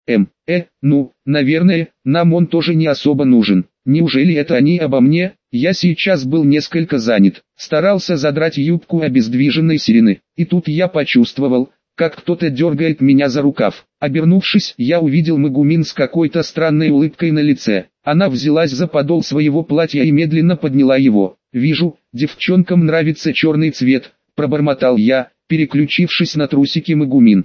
Ну, наверное, нам он тоже не особо нужен. Неужели это они обо мне? Я сейчас был несколько занят, старался задрать юбку обездвиженной Сирены, и тут я почувствовал, как кто-то дергает меня за рукав. Обернувшись, я увидел Магумин с какой-то странной улыбкой на лице. Она взялась за подол своего платья и медленно подняла его. «Вижу, девчонкам нравится черный цвет», – пробормотал я, переключившись на трусики Магумин.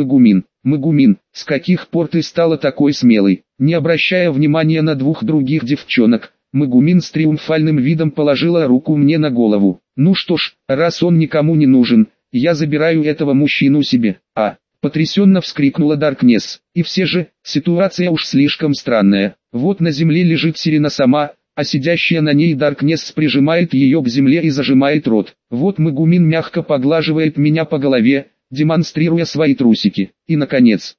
Магумин, с каких пор ты стала такой смелой?» Не обращая внимания на двух других девчонок, Магумин с триумфальным видом положила руку мне на голову. «Ну что ж, раз он никому не нужен, я забираю этого мужчину себе». Потрясенно вскрикнула Даркнесс. И все же, ситуация уж слишком странная. Вот на земле лежит Сирена сама, а сидящая на ней Даркнесс прижимает ее к земле и зажимает рот. Вот Магумин мягко поглаживает меня по голове, демонстрируя свои трусики. И наконец,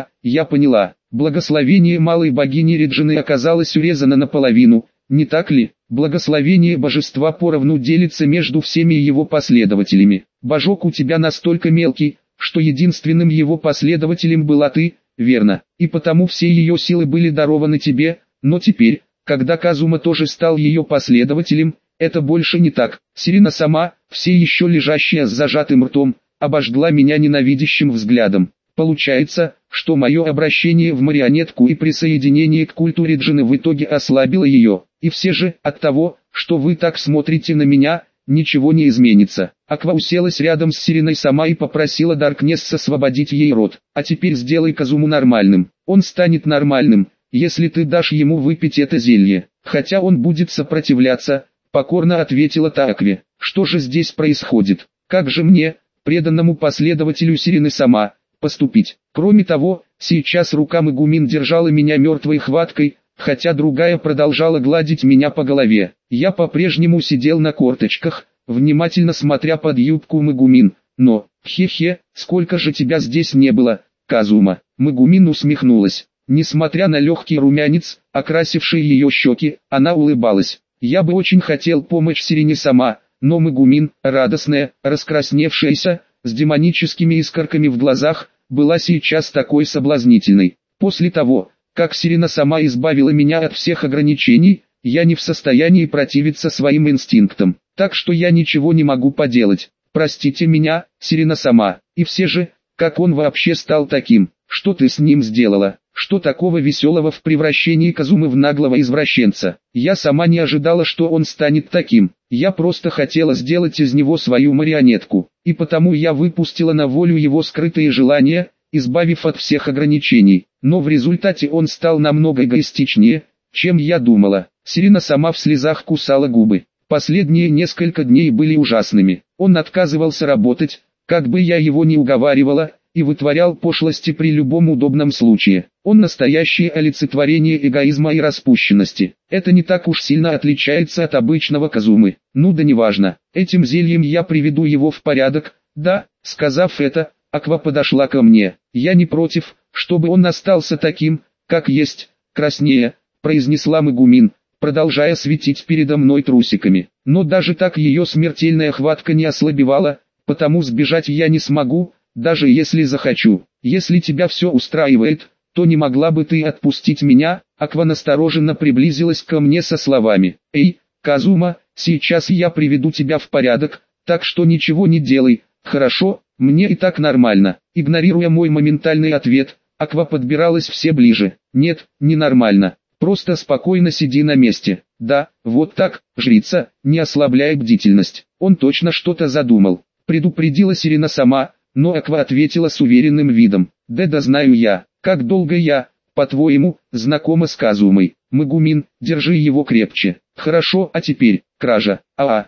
я поняла, благословение малой богини Реджины оказалось урезано наполовину, не так ли? Благословение божества поровну делится между всеми его последователями. Божок у тебя настолько мелкий, что единственным его последователем была ты, верно, и потому все ее силы были дарованы тебе, но теперь, когда Казума тоже стал ее последователем, это больше не так. Сирена сама, все еще лежащая с зажатым ртом, обожгла меня ненавидящим взглядом. Получается, что мое обращение в марионетку и присоединение к культу Реджины в итоге ослабило ее, и все же, от того, что вы так смотрите на меня, ничего не изменится. Аква уселась рядом с Сиреной сама и попросила Даркнесс освободить ей рот. «А теперь сделай Казуму нормальным. Он станет нормальным, если ты дашь ему выпить это зелье. Хотя он будет сопротивляться», — покорно ответила Акве. «Что же здесь происходит? Как же мне, преданному последователю Сирены сама, поступить? Кроме того, сейчас рука Магумин держала меня мертвой хваткой, хотя другая продолжала гладить меня по голове. Я по-прежнему сидел на корточках, внимательно смотря под юбку Магумин, но, сколько же тебя здесь не было, Казума?» Магумин усмехнулась. Несмотря на легкий румянец, окрасивший ее щеки, она улыбалась. «Я бы очень хотел помочь Сирене сама, но Магумин, радостная, раскрасневшаяся, с демоническими искорками в глазах, была сейчас такой соблазнительной. После того, как Сирена сама избавила меня от всех ограничений, я не в состоянии противиться своим инстинктам, так что я ничего не могу поделать. Простите меня, Сирена сама. И все же, как он вообще стал таким? Что ты с ним сделала? Что такого веселого в превращении Казумы в наглого извращенца? Я сама не ожидала, что он станет таким. Я просто хотела сделать из него свою марионетку, и потому я выпустила на волю его скрытые желания, избавив от всех ограничений. Но в результате он стал намного эгоистичнее, чем я думала». Сирена сама в слезах кусала губы. Последние несколько дней были ужасными. Он отказывался работать, как бы я его ни уговаривала, и вытворял пошлости при любом удобном случае. Он настоящее олицетворение эгоизма и распущенности. Это не так уж сильно отличается от обычного Казумы. Ну да неважно, этим зельем я приведу его в порядок. Да, сказав это, Аква подошла ко мне. «Я не против, чтобы он остался таким, как есть, краснее», произнесла Магумин, продолжая светить передо мной трусиками. Но даже так ее смертельная хватка не ослабевала, потому сбежать я не смогу, даже если захочу. Если тебя все устраивает, то не могла бы ты отпустить меня?» Аква настороженно приблизилась ко мне со словами: «Эй, Казума, сейчас я приведу тебя в порядок, так что ничего не делай, хорошо? Мне и так нормально». Игнорируя мой моментальный ответ, Аква подбиралась все ближе. «Нет, не нормально. Просто спокойно сиди на месте». «Да, вот так, жрица, не ослабляй бдительность. Он точно что-то задумал», предупредила Сирена сама, но Аква ответила с уверенным видом: «Да знаю я. Как долго я, по-твоему, знакома с Казумой? Магумин, держи его крепче». «Хорошо, а теперь, кража».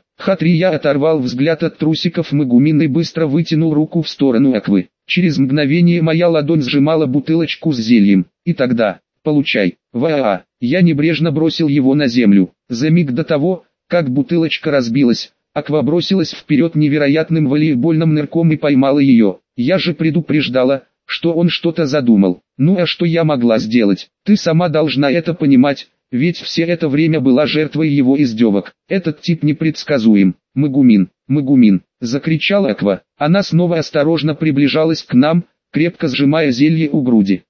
Я оторвал взгляд от трусиков Магумин и быстро вытянул руку в сторону Аквы. Через мгновение моя ладонь сжимала бутылочку с зельем. И тогда, получай. Я небрежно бросил его на землю. За миг до того, как бутылочка разбилась, Аква бросилась вперед невероятным волейбольным нырком и поймала ее. Я же предупреждала, что он что-то задумал. Ну а что я могла сделать? Ты сама должна это понимать, ведь все это время была жертвой его издевок. Этот тип непредсказуем. Магумин, закричала Аква. Она снова осторожно приближалась к нам, крепко сжимая зелье у груди.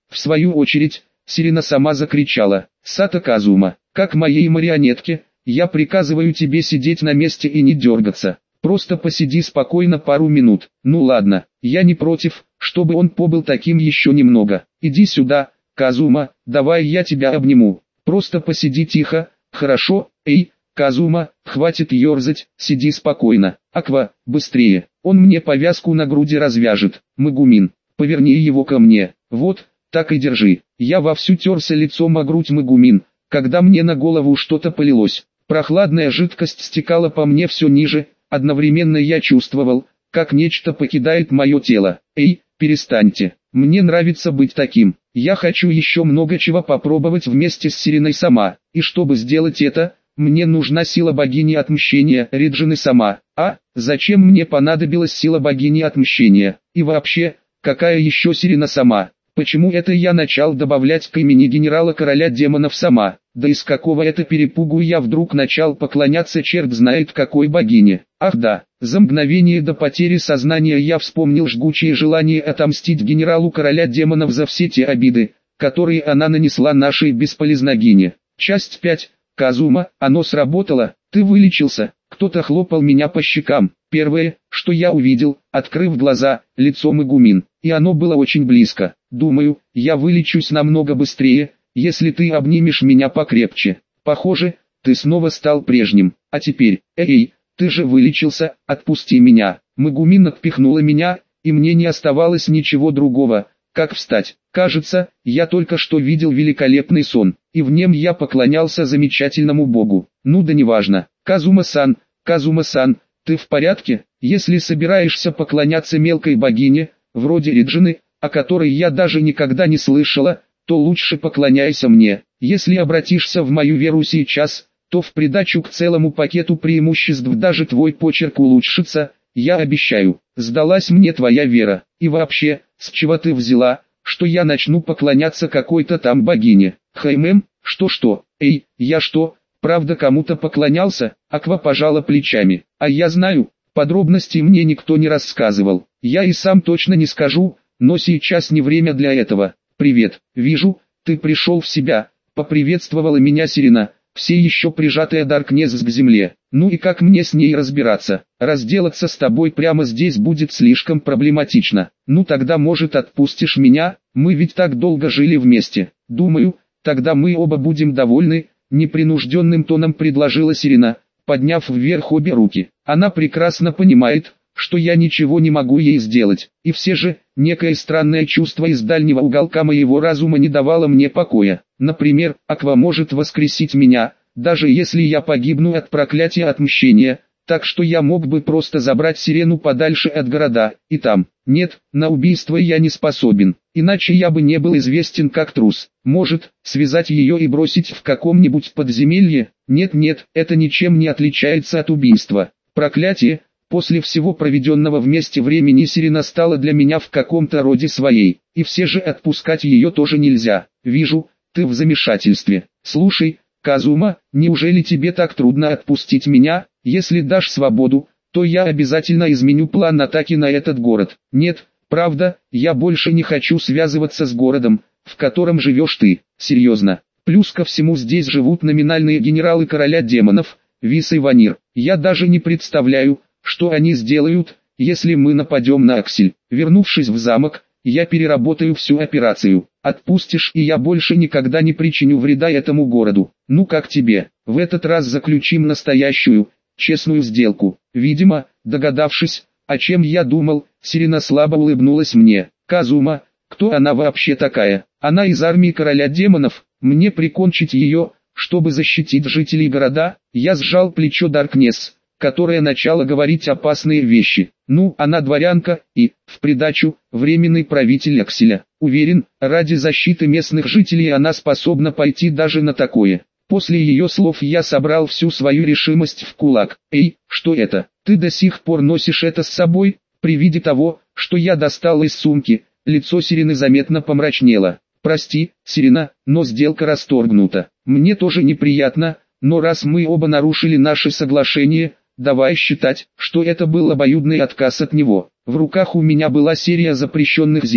В свою очередь, Сирена сама закричала: «Сато Казума, как моей марионетке, я приказываю тебе сидеть на месте и не дергаться. Просто посиди спокойно пару минут». Ну ладно, я не против, чтобы он побыл таким еще немного. Иди сюда, Казума, давай я тебя обниму. Просто посиди тихо, хорошо? Эй, Казума, хватит ерзать, сиди спокойно. Аква, быстрее, он мне повязку на груди развяжет. Магумин, поверни его ко мне. Вот, так и держи. Я вовсю терся лицом о грудь Магумин, когда мне на голову что-то полилось. Прохладная жидкость стекала по мне все ниже, одновременно я чувствовал, как нечто покидает мое тело. Эй, перестаньте, мне нравится быть таким. Я хочу еще много чего попробовать вместе с Сиреной сама, и чтобы сделать это, мне нужна сила богини отмщения Риджины сама. А, зачем мне понадобилась сила богини отмщения? И вообще, какая еще Сирена сама? Почему это я начал добавлять к имени генерала короля демонов сама? Да из какого это перепугу я вдруг начал поклоняться черт знает какой богине? Ах да, за мгновение до потери сознания я вспомнил жгучее желание отомстить генералу короля демонов за все те обиды, которые она нанесла нашей бесполезногине. Часть 5. Казума, оно сработало, ты вылечился. Кто-то хлопал меня по щекам. Первое, что я увидел, открыв глаза, лицо Магумин, и оно было очень близко. Думаю, я вылечусь намного быстрее, если ты обнимешь меня покрепче. Похоже, ты снова стал прежним. А теперь, эй, ты же вылечился, отпусти меня. Магумин отпихнула меня, и мне не оставалось ничего другого, как встать. Кажется, я только что видел великолепный сон, и в нем я поклонялся замечательному богу. Ну да неважно. Казума-сан, Казума-сан, ты в порядке? Если собираешься поклоняться мелкой богине, вроде Риджины, о которой я даже никогда не слышала, то лучше поклоняйся мне. Если обратишься в мою веру сейчас, то в придачу к целому пакету преимуществ даже твой почерк улучшится, я обещаю. Сдалась мне твоя вера. И вообще, с чего ты взяла, что я начну поклоняться какой-то там богине? Хаймем, что? Эй, я что, правда кому-то поклонялся? Аква пожала плечами. А я знаю, подробностей мне никто не рассказывал. Я и сам точно не скажу, но сейчас не время для этого. Привет, вижу, ты пришел в себя, поприветствовала меня Сирена, все еще прижатая Даркнесс к земле. Ну и как мне с ней разбираться? Разделаться с тобой прямо здесь будет слишком проблематично. Ну тогда может отпустишь меня, мы ведь так долго жили вместе. Думаю, тогда мы оба будем довольны, непринужденным тоном предложила Сирена, подняв вверх обе руки. Она прекрасно понимает, что я ничего не могу ей сделать, и все же, некое странное чувство из дальнего уголка моего разума не давало мне покоя. Например, Аква может воскресить меня, даже если я погибну от проклятия отмщения, так что я мог бы просто забрать Сирену подальше от города, и там. Нет, на убийство я не способен, иначе я бы не был известен как трус. Может, связать ее и бросить в каком-нибудь подземелье? Нет, это ничем не отличается от убийства. Проклятие. После всего проведенного вместе времени Сирена стала для меня в каком-то роде своей, и все же отпускать ее тоже нельзя. Вижу, ты в замешательстве. Слушай, Казума, неужели тебе так трудно отпустить меня? Если дашь свободу, то я обязательно изменю план атаки на этот город. Нет, правда, я больше не хочу связываться с городом, в котором живешь ты. Серьезно. Плюс ко всему здесь живут номинальные генералы короля демонов, Вис и Ванир. Я даже не представляю, что они сделают, если мы нападем на Аксель. Вернувшись в замок, я переработаю всю операцию. Отпустишь, и я больше никогда не причиню вреда этому городу. Ну как тебе? В этот раз заключим настоящую, честную сделку. Видимо, догадавшись, о чем я думал, Сирена слабо улыбнулась мне. Казума, кто она вообще такая? Она из армии короля демонов. Мне прикончить ее, чтобы защитить жителей города? Я сжал плечо Даркнесс, которая начала говорить опасные вещи. Ну, она дворянка и, в придачу, временный правитель Акселя. Уверен, ради защиты местных жителей она способна пойти даже на такое. После ее слов я собрал всю свою решимость в кулак. Эй, что это? Ты до сих пор носишь это с собой? При виде того, что я достал из сумки, лицо Сирены заметно помрачнело. Прости, Сирена, но сделка расторгнута. Мне тоже неприятно, но раз мы оба нарушили наше соглашение, давай считать, что это был обоюдный отказ от него. В руках у меня была серия запрещенных зелий,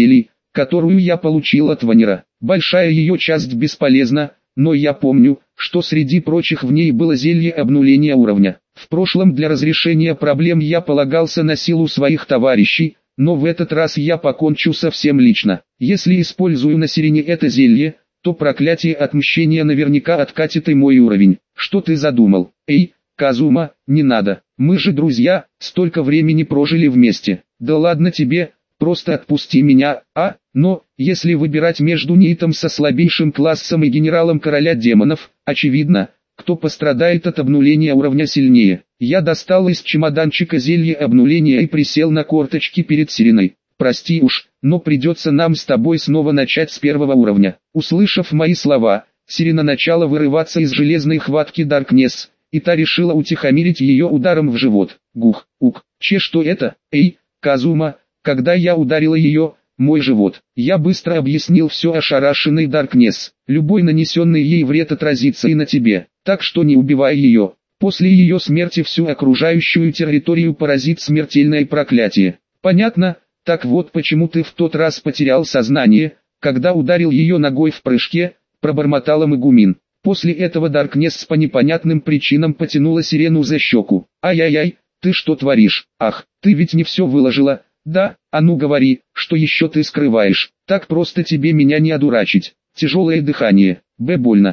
которую я получил от Ванера. Большая ее часть бесполезна, но я помню, что среди прочих в ней было зелье обнуления уровня. В прошлом для разрешения проблем я полагался на силу своих товарищей, но в этот раз я покончу со всем лично. Если использую на Сирене это зелье, то проклятие отмщения наверняка откатит и мой уровень. Что ты задумал? Эй, Казума, не надо, мы же друзья, столько времени прожили вместе. Да ладно тебе, просто отпусти меня, но, если выбирать между Нейтом со слабейшим классом и генералом короля демонов, очевидно, кто пострадает от обнуления уровня сильнее. Я достал из чемоданчика зелье обнуления и присел на корточки перед Сиреной. Прости уж, но придется нам с тобой снова начать с первого уровня. Услышав мои слова, Сирена начала вырываться из железной хватки Даркнесс, и та решила утихомирить ее ударом в живот. Гух, ук, что это? Эй, Казума, когда я ударила ее, мой живот. Я быстро объяснил все ошарашенной Даркнесс. Любой нанесенный ей вред отразится и на тебе, так что не убивай ее. После ее смерти всю окружающую территорию поразит смертельное проклятие. Понятно? Так вот почему ты в тот раз потерял сознание, когда ударил ее ногой в прыжке, пробормотала Мегумин. После этого Даркнесс по непонятным причинам потянула Сирену за щеку. Ай-яй-яй, ты что творишь? Ах, ты ведь не все выложила. Да, а ну говори, что еще ты скрываешь. Так просто тебе меня не одурачить. Тяжелое дыхание. Больно.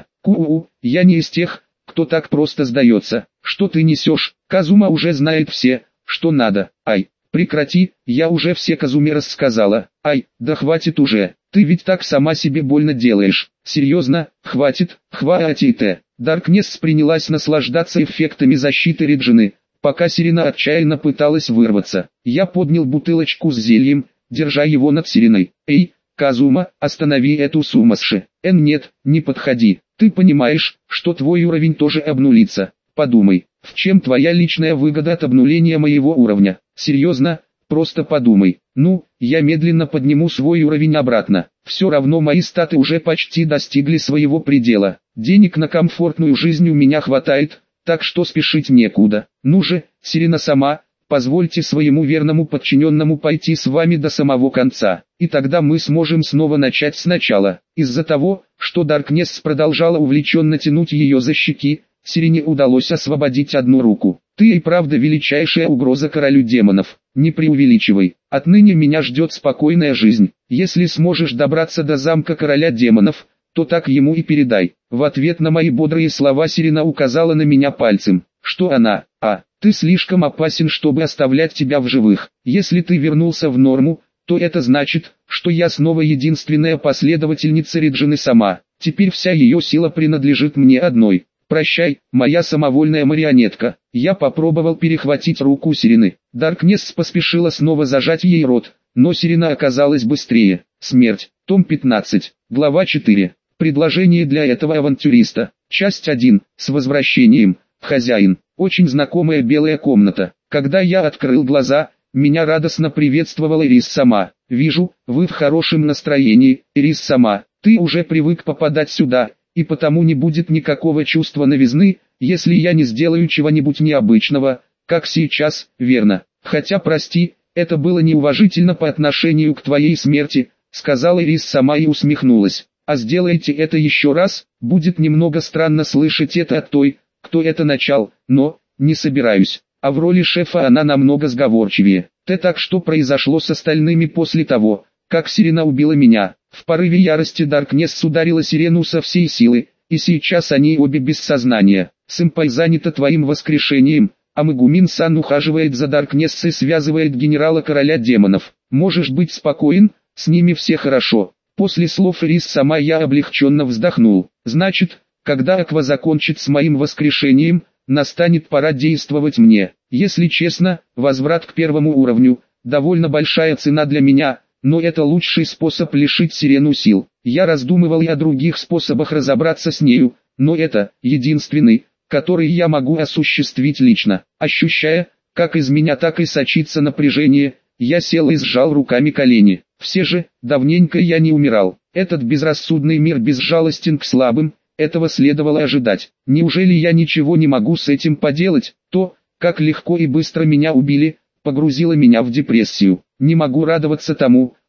Я не из тех, кто так просто сдается. Что ты несешь? Казума уже знает все, что надо. Ай, прекрати, я уже все Казуме рассказала. Ай, да хватит уже. Ты ведь так сама себе больно делаешь. Серьезно, хватит, хватит. Даркнесс принялась наслаждаться эффектами защиты Реджины, пока Сирена отчаянно пыталась вырваться. Я поднял бутылочку с зельем, держа его над Сиреной. Эй, Казума, останови эту сумасшедшую. Нет, не подходи. Ты понимаешь, что твой уровень тоже обнулится. Подумай, в чем твоя личная выгода от обнуления моего уровня? Серьезно, просто подумай. Ну, я медленно подниму свой уровень обратно. Все равно мои статы уже почти достигли своего предела. Денег на комфортную жизнь у меня хватает, так что спешить некуда. Ну же, Сирена сама, позвольте своему верному подчиненному пойти с вами до самого конца, и тогда мы сможем снова начать сначала. Из-за того, что Даркнесс продолжала увлеченно тянуть ее за щеки, Сирене удалось освободить одну руку. Ты и правда величайшая угроза королю демонов, не преувеличивай. Отныне меня ждет спокойная жизнь. Если сможешь добраться до замка короля демонов, то так ему и передай. В ответ на мои бодрые слова Сирена указала на меня пальцем. Что она? Ты слишком опасен, чтобы оставлять тебя в живых. Если ты вернулся в норму, то это значит, что я снова единственная последовательница Реджины сама. Теперь вся ее сила принадлежит мне одной. Прощай, моя самовольная марионетка. Я попробовал перехватить руку Сирены. Даркнесс поспешила снова зажать ей рот, но Сирена оказалась быстрее. Смерть. Том 15. Глава 4. Предложение для этого авантюриста. Часть 1. С возвращением. Хозяин. Очень знакомая белая комната. Когда я открыл глаза, меня радостно приветствовала Ирис сама. Вижу, вы в хорошем настроении, Ирис сама. Ты уже привык попадать сюда, и потому не будет никакого чувства новизны, если я не сделаю чего-нибудь необычного, как сейчас, верно. Хотя прости, это было неуважительно по отношению к твоей смерти, сказала Ирис сама и усмехнулась. А сделайте это еще раз, будет немного странно слышать это от той, кто это начал, но, не собираюсь. А в роли шефа она намного сговорчивее. Так что произошло с остальными после того, как Сирена убила меня. В порыве ярости Даркнесс ударила Сирену со всей силы, и сейчас они обе без сознания. Сэмпай занята твоим воскрешением, а Мегумин-сан ухаживает за Даркнесс и связывает генерала короля демонов. Можешь быть спокоен, с ними все хорошо. После слов Ирис сама я облегченно вздохнул. Значит, когда Аква закончит с моим воскрешением, настанет пора действовать мне. Если честно, возврат к первому уровню – довольно большая цена для меня, но это лучший способ лишить Сирену сил. Я раздумывал и о других способах разобраться с нею, но это единственный, который я могу осуществить лично. Ощущая, как из меня так и сочится напряжение, я сел и сжал руками колени. Все же, давненько я не умирал. Этот безрассудный мир безжалостен к слабым, этого следовало ожидать. Неужели я ничего не могу с этим поделать? То, как легко и быстро меня убили, погрузило меня в депрессию. Не могу радоваться тому,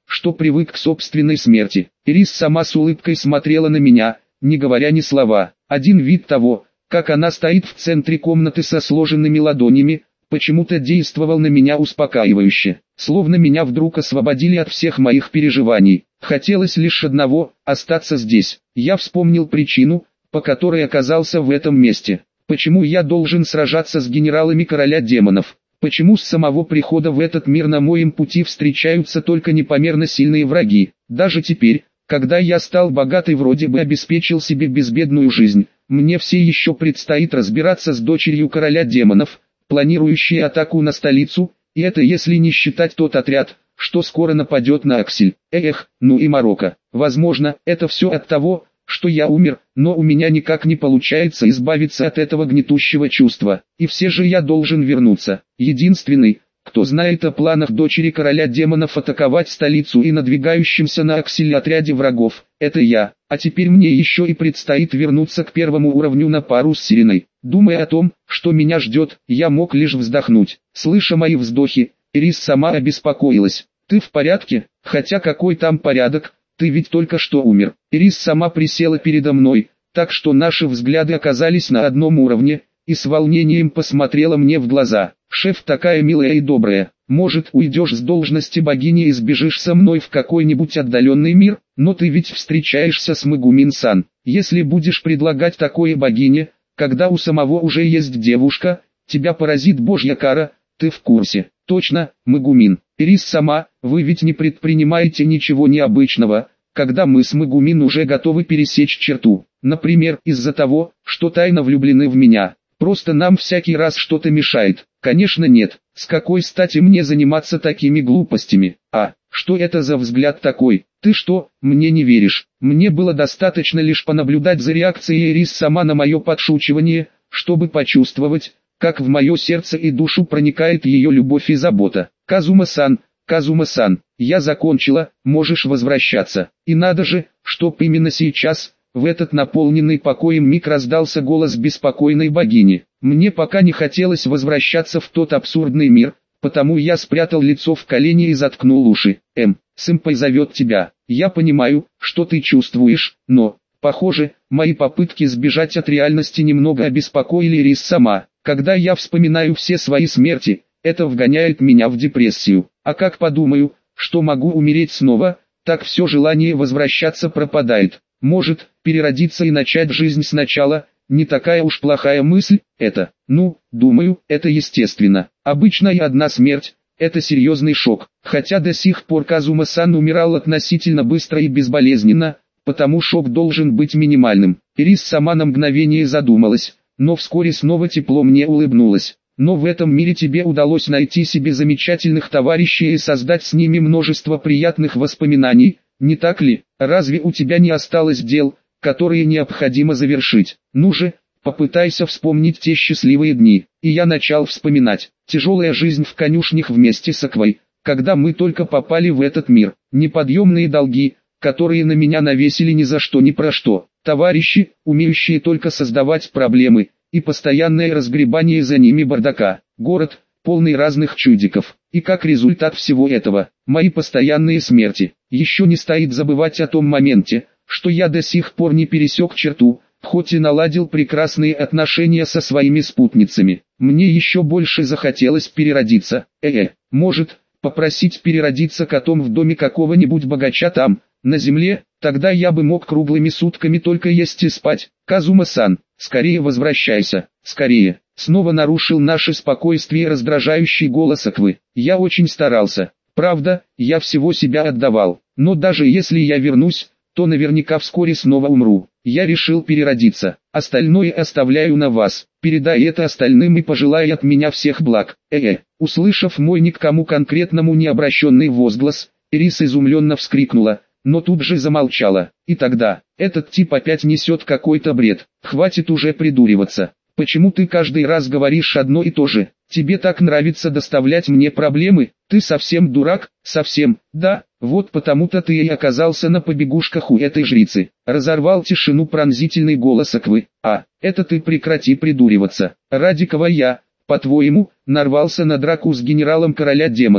что привык к собственной смерти. Ирис сама с улыбкой смотрела на меня, не говоря ни слова. Один вид того, как она стоит в центре комнаты со сложенными ладонями, почему-то действовал на меня успокаивающе. Словно меня вдруг освободили от всех моих переживаний. Хотелось лишь одного – остаться здесь. Я вспомнил причину, по которой оказался в этом месте. Почему я должен сражаться с генералами короля демонов? Почему с самого прихода в этот мир на моем пути встречаются только непомерно сильные враги? Даже теперь, когда я стал богат и вроде бы обеспечил себе безбедную жизнь, мне все еще предстоит разбираться с дочерью короля демонов, планирующей атаку на столицу, и это если не считать тот отряд, что скоро нападет на Аксель. Эх, ну и морока. Возможно, это все от того, что я умер, но у меня никак не получается избавиться от этого гнетущего чувства. И все же я должен вернуться. Единственный, кто знает о планах дочери короля демонов атаковать столицу и надвигающимся на Аксель отряде врагов, это я. А теперь мне еще и предстоит вернуться к первому уровню на пару с Сиреной. Думая о том, что меня ждет, я мог лишь вздохнуть. Слыша мои вздохи, Ирис сама обеспокоилась. «Ты в порядке? Хотя какой там порядок? Ты ведь только что умер». Ирис сама присела передо мной, так что наши взгляды оказались на одном уровне, и с волнением посмотрела мне в глаза. «Шеф такая милая и добрая, может уйдешь с должности богини и сбежишь со мной в какой-нибудь отдаленный мир, но ты ведь встречаешься с Мегумин-сан. Если будешь предлагать такое богине, когда у самого уже есть девушка, тебя поразит божья кара, ты в курсе». «Точно, Мегумин. Ирис сама, вы ведь не предпринимаете ничего необычного, когда мы с Мегумин уже готовы пересечь черту. Например, из-за того, что тайно влюблены в меня. Просто нам всякий раз что-то мешает». «Конечно нет. С какой стати мне заниматься такими глупостями? А, что это за взгляд такой? Ты что, мне не веришь?» Мне было достаточно лишь понаблюдать за реакцией Ирис сама на мое подшучивание, чтобы почувствовать, как в мое сердце и душу проникает ее любовь и забота. «Казума-сан, Казума-сан, я закончила, можешь возвращаться». И надо же, чтоб именно сейчас, в этот наполненный покоем миг раздался голос беспокойной богини. Мне пока не хотелось возвращаться в тот абсурдный мир, потому я спрятал лицо в колени и заткнул уши. Сэмпай зовет тебя. Я понимаю, что ты чувствуешь, но, похоже, мои попытки сбежать от реальности немного обеспокоили Рис сама. Когда я вспоминаю все свои смерти, это вгоняет меня в депрессию. А как подумаю, что могу умереть снова, так все желание возвращаться пропадает. Может, переродиться и начать жизнь сначала, не такая уж плохая мысль, это, думаю, это естественно. Обычно и одна смерть, это серьезный шок. Хотя до сих пор Казума-сан умирал относительно быстро и безболезненно, потому шок должен быть минимальным. Ирис сама на мгновение задумалась, но вскоре снова тепло мне улыбнулась. «Но в этом мире тебе удалось найти себе замечательных товарищей и создать с ними множество приятных воспоминаний, не так ли? Разве у тебя не осталось дел, которые необходимо завершить? Ну же, попытайся вспомнить те счастливые дни». И я начал вспоминать. Тяжелая жизнь в конюшнях вместе с Аквой, когда мы только попали в этот мир. Неподъемные долги, которые на меня навесили ни за что ни про что. Товарищи, умеющие только создавать проблемы, и постоянное разгребание за ними бардака. Город, полный разных чудиков. И как результат всего этого, мои постоянные смерти. Еще не стоит забывать о том моменте, что я до сих пор не пересек черту, хоть и наладил прекрасные отношения со своими спутницами. Мне еще больше захотелось переродиться. Может, попросить переродиться котом в доме какого-нибудь богача там, на земле, тогда я бы мог круглыми сутками только есть и спать. «Казума-сан, скорее возвращайся, скорее!» Снова нарушил наше спокойствие раздражающий голос Аквы. Я очень старался. Правда, я всего себя отдавал. Но даже если я вернусь, то наверняка вскоре снова умру. Я решил переродиться. Остальное оставляю на вас. Передай это остальным и пожелай от меня всех благ. Услышав мой ни к кому конкретному не обращенный возглас, Ирис изумленно вскрикнула, но тут же замолчала. И тогда, этот тип опять несет какой-то бред. Хватит уже придуриваться. Почему ты каждый раз говоришь одно и то же? Тебе так нравится доставлять мне проблемы? Ты совсем дурак? Совсем? Да, вот потому-то ты и оказался на побегушках у этой жрицы. Разорвал тишину пронзительный голос Аквы. Это ты прекрати придуриваться. Ради кого я, по-твоему, нарвался на драку с генералом короля демонов?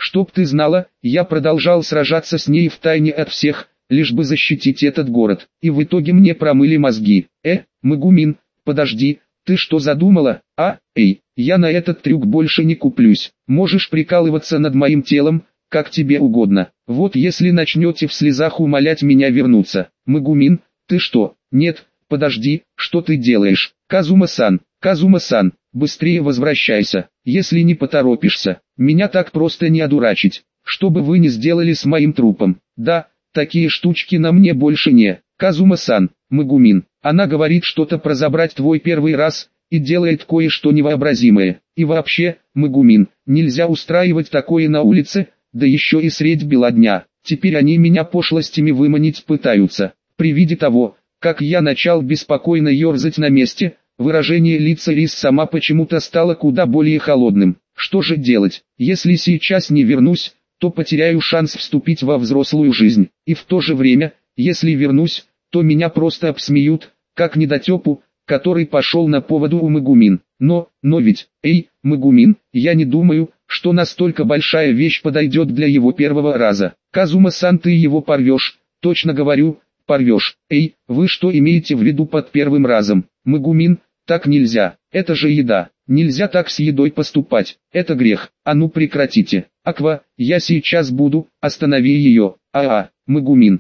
Чтоб ты знала, я продолжал сражаться с ней втайне от всех, лишь бы защитить этот город, и в итоге мне промыли мозги. Магумин, подожди, ты что задумала, а? Эй, я на этот трюк больше не куплюсь. Можешь прикалываться над моим телом, как тебе угодно. Вот если начнете в слезах умолять меня вернуться. Магумин, ты что? Нет, подожди, что ты делаешь? Казума-сан, Казума-сан, быстрее возвращайся, если не поторопишься. Меня так просто не одурачить. Что бы вы ни сделали с моим трупом. Да, такие штучки на мне больше не. Казума-сан, Магумин, она говорит что-то про забрать твой первый раз, и делает кое-что невообразимое. И вообще, Магумин, нельзя устраивать такое на улице, да еще и средь бела дня. Теперь они меня пошлостями выманить пытаются. При виде того, как я начал беспокойно ерзать на месте, выражение лица Рис сама почему-то стало куда более холодным. Что же делать, если сейчас не вернусь, то потеряю шанс вступить во взрослую жизнь. И в то же время, если вернусь, то меня просто обсмеют, как недотепу, который пошел на поводу у Магумин. Но ведь, Магумин, я не думаю, что настолько большая вещь подойдет для его первого раза. Казума-сан, ты его порвешь, точно говорю, порвешь. Вы что имеете в виду под первым разом? Магумин, так нельзя, это же еда, нельзя так с едой поступать, это грех, а ну прекратите. Аква, я сейчас буду, останови ее. Магумин,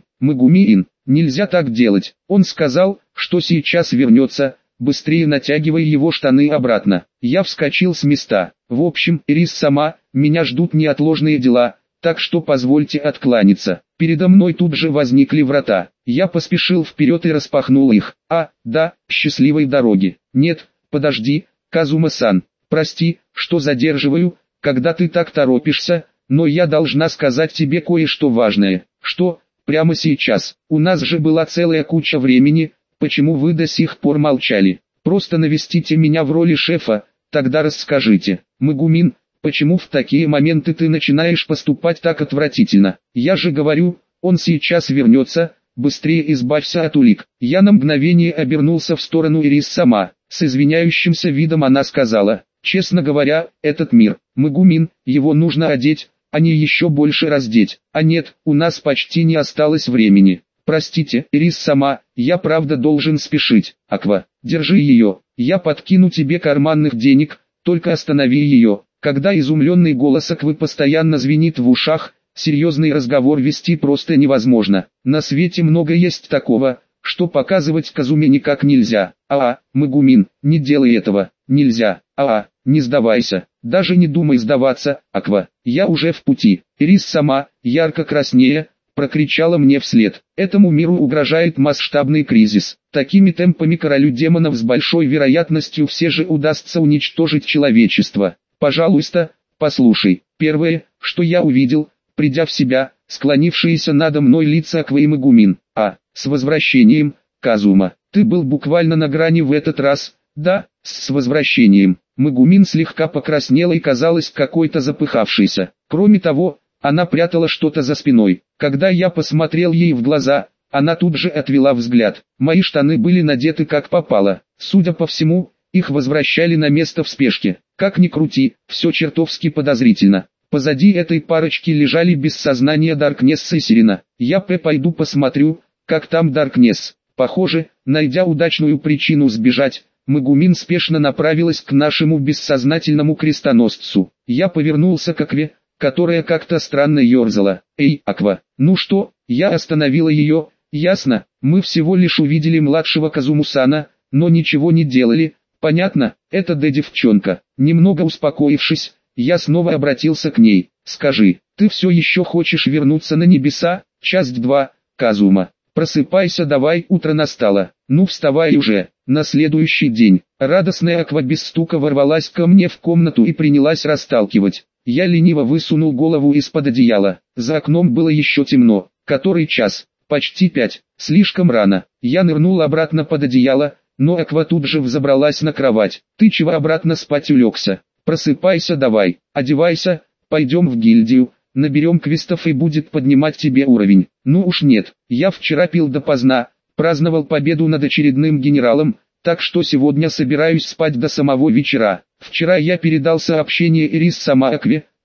нельзя так делать. Он сказал, что сейчас вернется, быстрее натягивай его штаны обратно. Я вскочил с места. В общем, Рис сама, меня ждут неотложные дела, так что позвольте откланяться. Передо мной тут же возникли врата. Я поспешил вперед и распахнул их. Да, счастливой дороги. Нет, подожди, Казума-сан, прости, что задерживаю, когда ты так торопишься, но я должна сказать тебе кое-что важное. Что? Прямо сейчас. У нас же была целая куча времени, почему вы до сих пор молчали? Просто навестите меня в роли шефа, тогда расскажите. Магумин, почему в такие моменты ты начинаешь поступать так отвратительно? Я же говорю, он сейчас вернется, быстрее избавься от улик. Я на мгновение обернулся в сторону Ирис сама. С извиняющимся видом она сказала, честно говоря, этот мир, Магумин, его нужно одеть, а не еще больше раздеть. А нет, у нас почти не осталось времени. Простите, Ирис сама, я правда должен спешить. Аква, держи ее, я подкину тебе карманных денег, только останови ее. Когда изумленный голос Аквы постоянно звенит в ушах, серьезный разговор вести просто невозможно. На свете много есть такого, что показывать Казуме никак нельзя. Магумин, не делай этого, нельзя. Не сдавайся, даже не думай сдаваться, Аква, я уже в пути. Ирис сама, ярко краснея, прокричала мне вслед. Этому миру угрожает масштабный кризис. Такими темпами королю демонов с большой вероятностью все же удастся уничтожить человечество. Пожалуйста, послушай. Первое, что я увидел, придя в себя, склонившиеся надо мной лица Аквы и Магумин. С возвращением, Казума. Ты был буквально на грани в этот раз. Да, с возвращением. Магумин слегка покраснела и казалась какой-то запыхавшейся. Кроме того, она прятала что-то за спиной. Когда я посмотрел ей в глаза, она тут же отвела взгляд. Мои штаны были надеты как попало. Судя по всему, их возвращали на место в спешке. Как ни крути, все чертовски подозрительно. Позади этой парочки лежали без сознания Даркнесс и Сирена. Я пойду посмотрю, как там Даркнесс. Похоже, найдя удачную причину сбежать, Магумин спешно направилась к нашему бессознательному крестоносцу. Я повернулся к Акве, которая как-то странно ерзала. Аква, ну что? Я остановила ее. Ясно, мы всего лишь увидели младшего Казуму-сана, но ничего не делали. Понятно, это девчонка. Немного успокоившись, я снова обратился к ней. Скажи, ты все еще хочешь вернуться на небеса? Часть 2, Казума. Просыпайся давай, утро настало. Ну вставай уже. На следующий день, радостная Аква без стука ворвалась ко мне в комнату и принялась расталкивать. Я лениво высунул голову из-под одеяла. За окном было еще темно. Который час? Почти 5. Слишком рано. Я нырнул обратно под одеяло, но Аква тут же взобралась на кровать. Ты чего обратно спать улегся? Просыпайся давай, одевайся, пойдем в гильдию, наберем квестов и будет поднимать тебе уровень. Ну уж нет, я вчера пил допоздна, праздновал победу над очередным генералом, так что сегодня собираюсь спать до самого вечера. Вчера я передал сообщение Ирис сама Акве,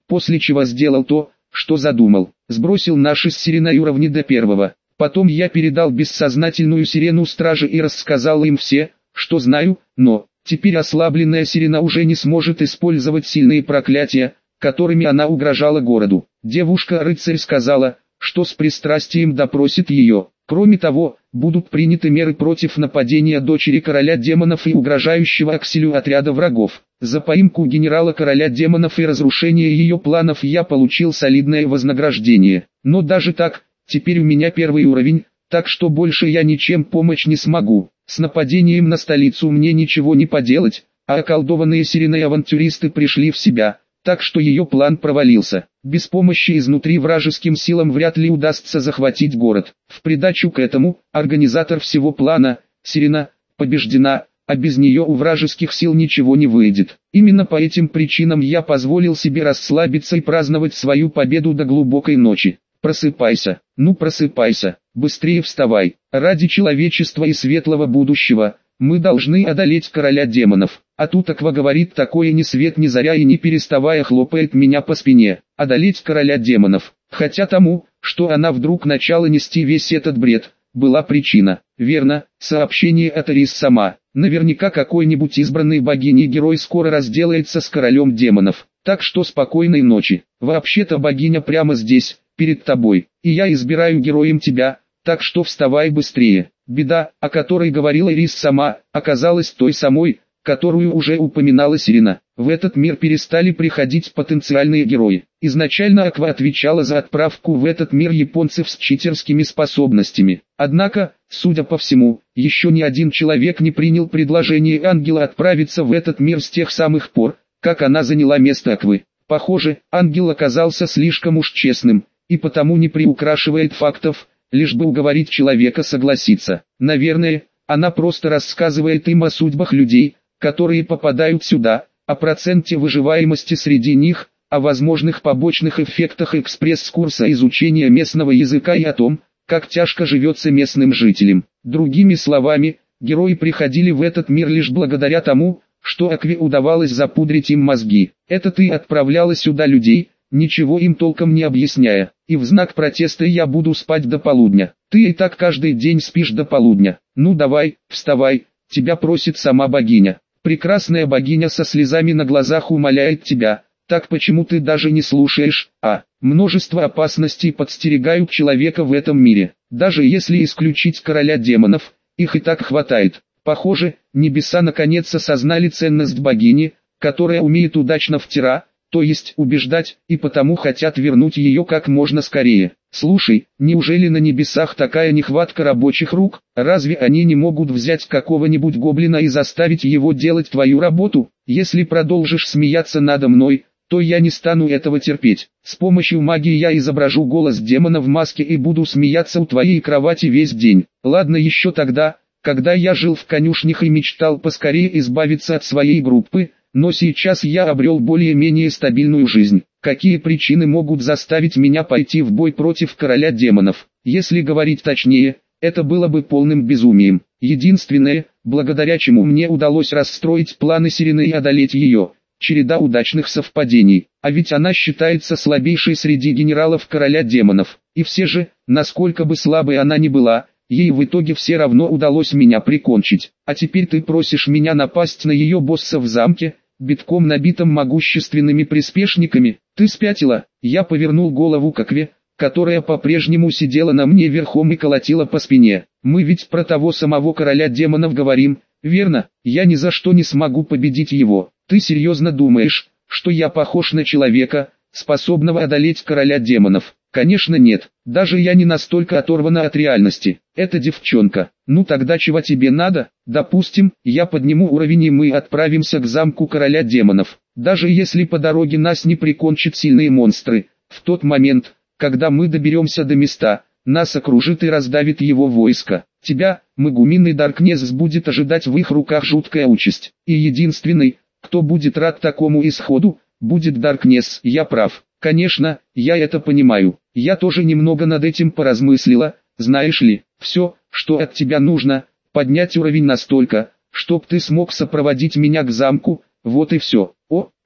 после чего сделал то, что задумал. Сбросил наши с Сиреной уровни до первого. Потом я передал бессознательную Сирену страже и рассказал им все, что знаю, но теперь ослабленная Сирена уже не сможет использовать сильные проклятия, которыми она угрожала городу. Девушка-рыцарь сказала, что с пристрастием допросит ее. Кроме того, будут приняты меры против нападения дочери короля демонов и угрожающего Акселю отряда врагов. За поимку генерала короля демонов и разрушение ее планов я получил солидное вознаграждение. Но даже так, теперь у меня первый уровень, так что больше я ничем помочь не смогу. С нападением на столицу мне ничего не поделать, а околдованные Сиреной авантюристы пришли в себя, так что ее план провалился. Без помощи изнутри вражеским силам вряд ли удастся захватить город. В придачу к этому, организатор всего плана, Сирена, побеждена, а без нее у вражеских сил ничего не выйдет. Именно по этим причинам я позволил себе расслабиться и праздновать свою победу до глубокой ночи. Просыпайся, ну просыпайся, быстрее вставай. Ради человечества и светлого будущего, мы должны одолеть короля демонов. А тут Аква говорит такое ни свет ни заря и не переставая хлопает меня по спине. Одолеть короля демонов. Хотя тому, что она вдруг начала нести весь этот бред, была причина. Верно, сообщение от Ирис сама. Наверняка какой-нибудь избранный богиней герой скоро разделается с королем демонов. Так что спокойной ночи. Вообще-то богиня прямо здесь, перед тобой. И я избираю героем тебя, так что вставай быстрее. Беда, о которой говорила Ирис сама, оказалась той самой, которую уже упоминала Сирена. В этот мир перестали приходить потенциальные герои. Изначально Аква отвечала за отправку в этот мир японцев с читерскими способностями. Однако, судя по всему, еще ни один человек не принял предложение Ангела отправиться в этот мир с тех самых пор, как она заняла место Аквы. Похоже, Ангел оказался слишком уж честным, и потому не приукрашивает фактов, лишь бы уговорить человека согласиться. Наверное, она просто рассказывает им о судьбах людей, которые попадают сюда, о проценте выживаемости среди них, о возможных побочных эффектах экспресс-курса изучения местного языка и о том, как тяжко живется местным жителям. Другими словами, герои приходили в этот мир лишь благодаря тому, что Акве удавалось запудрить им мозги. Это ты отправляла сюда людей, ничего им толком не объясняя. И в знак протеста я буду спать до полудня. Ты и так каждый день спишь до полудня. Ну давай, вставай, тебя просит сама богиня. Прекрасная богиня со слезами на глазах умоляет тебя. Так почему ты даже не слушаешь? Множество опасностей подстерегают человека в этом мире. Даже если исключить короля демонов, их и так хватает. Похоже, небеса наконец осознали ценность богини, которая умеет удачно втира, то есть убеждать, и потому хотят вернуть ее как можно скорее. Слушай, неужели на небесах такая нехватка рабочих рук? Разве они не могут взять какого-нибудь гоблина и заставить его делать твою работу? Если продолжишь смеяться надо мной, то я не стану этого терпеть. С помощью магии я изображу голос демона в маске и буду смеяться у твоей кровати весь день. Ладно, еще тогда, когда я жил в конюшнях и мечтал поскорее избавиться от своей группы, но сейчас я обрел более-менее стабильную жизнь. Какие причины могут заставить меня пойти в бой против короля демонов? Если говорить точнее, это было бы полным безумием. Единственное, благодаря чему мне удалось расстроить планы Сирены и одолеть ее, череда удачных совпадений. А ведь она считается слабейшей среди генералов короля демонов. И все же, насколько бы слабой она ни была, ей в итоге все равно удалось меня прикончить. А теперь ты просишь меня напасть на ее босса в замке, битком набитым могущественными приспешниками. Ты спятила? Я повернул голову к Акве, которая по-прежнему сидела на мне верхом и колотила по спине. Мы ведь про того самого короля демонов говорим, верно? Я ни за что не смогу победить его. Ты серьезно думаешь, что я похож на человека, способного одолеть короля демонов? Конечно нет, даже я не настолько оторвана от реальности. Это девчонка. Ну тогда чего тебе надо? Допустим, я подниму уровень и мы отправимся к замку короля демонов. Даже если по дороге нас не прикончат сильные монстры, в тот момент, когда мы доберемся до места, нас окружит и раздавит его войско. Тебя, Магумин и Даркнесс будет ожидать в их руках жуткая участь. И единственный, кто будет рад такому исходу, будет Даркнесс. Я прав. Конечно, я это понимаю. Я тоже немного над этим поразмыслила, знаешь ли. Все, что от тебя нужно, поднять уровень настолько, чтоб ты смог сопроводить меня к замку, вот и все. О,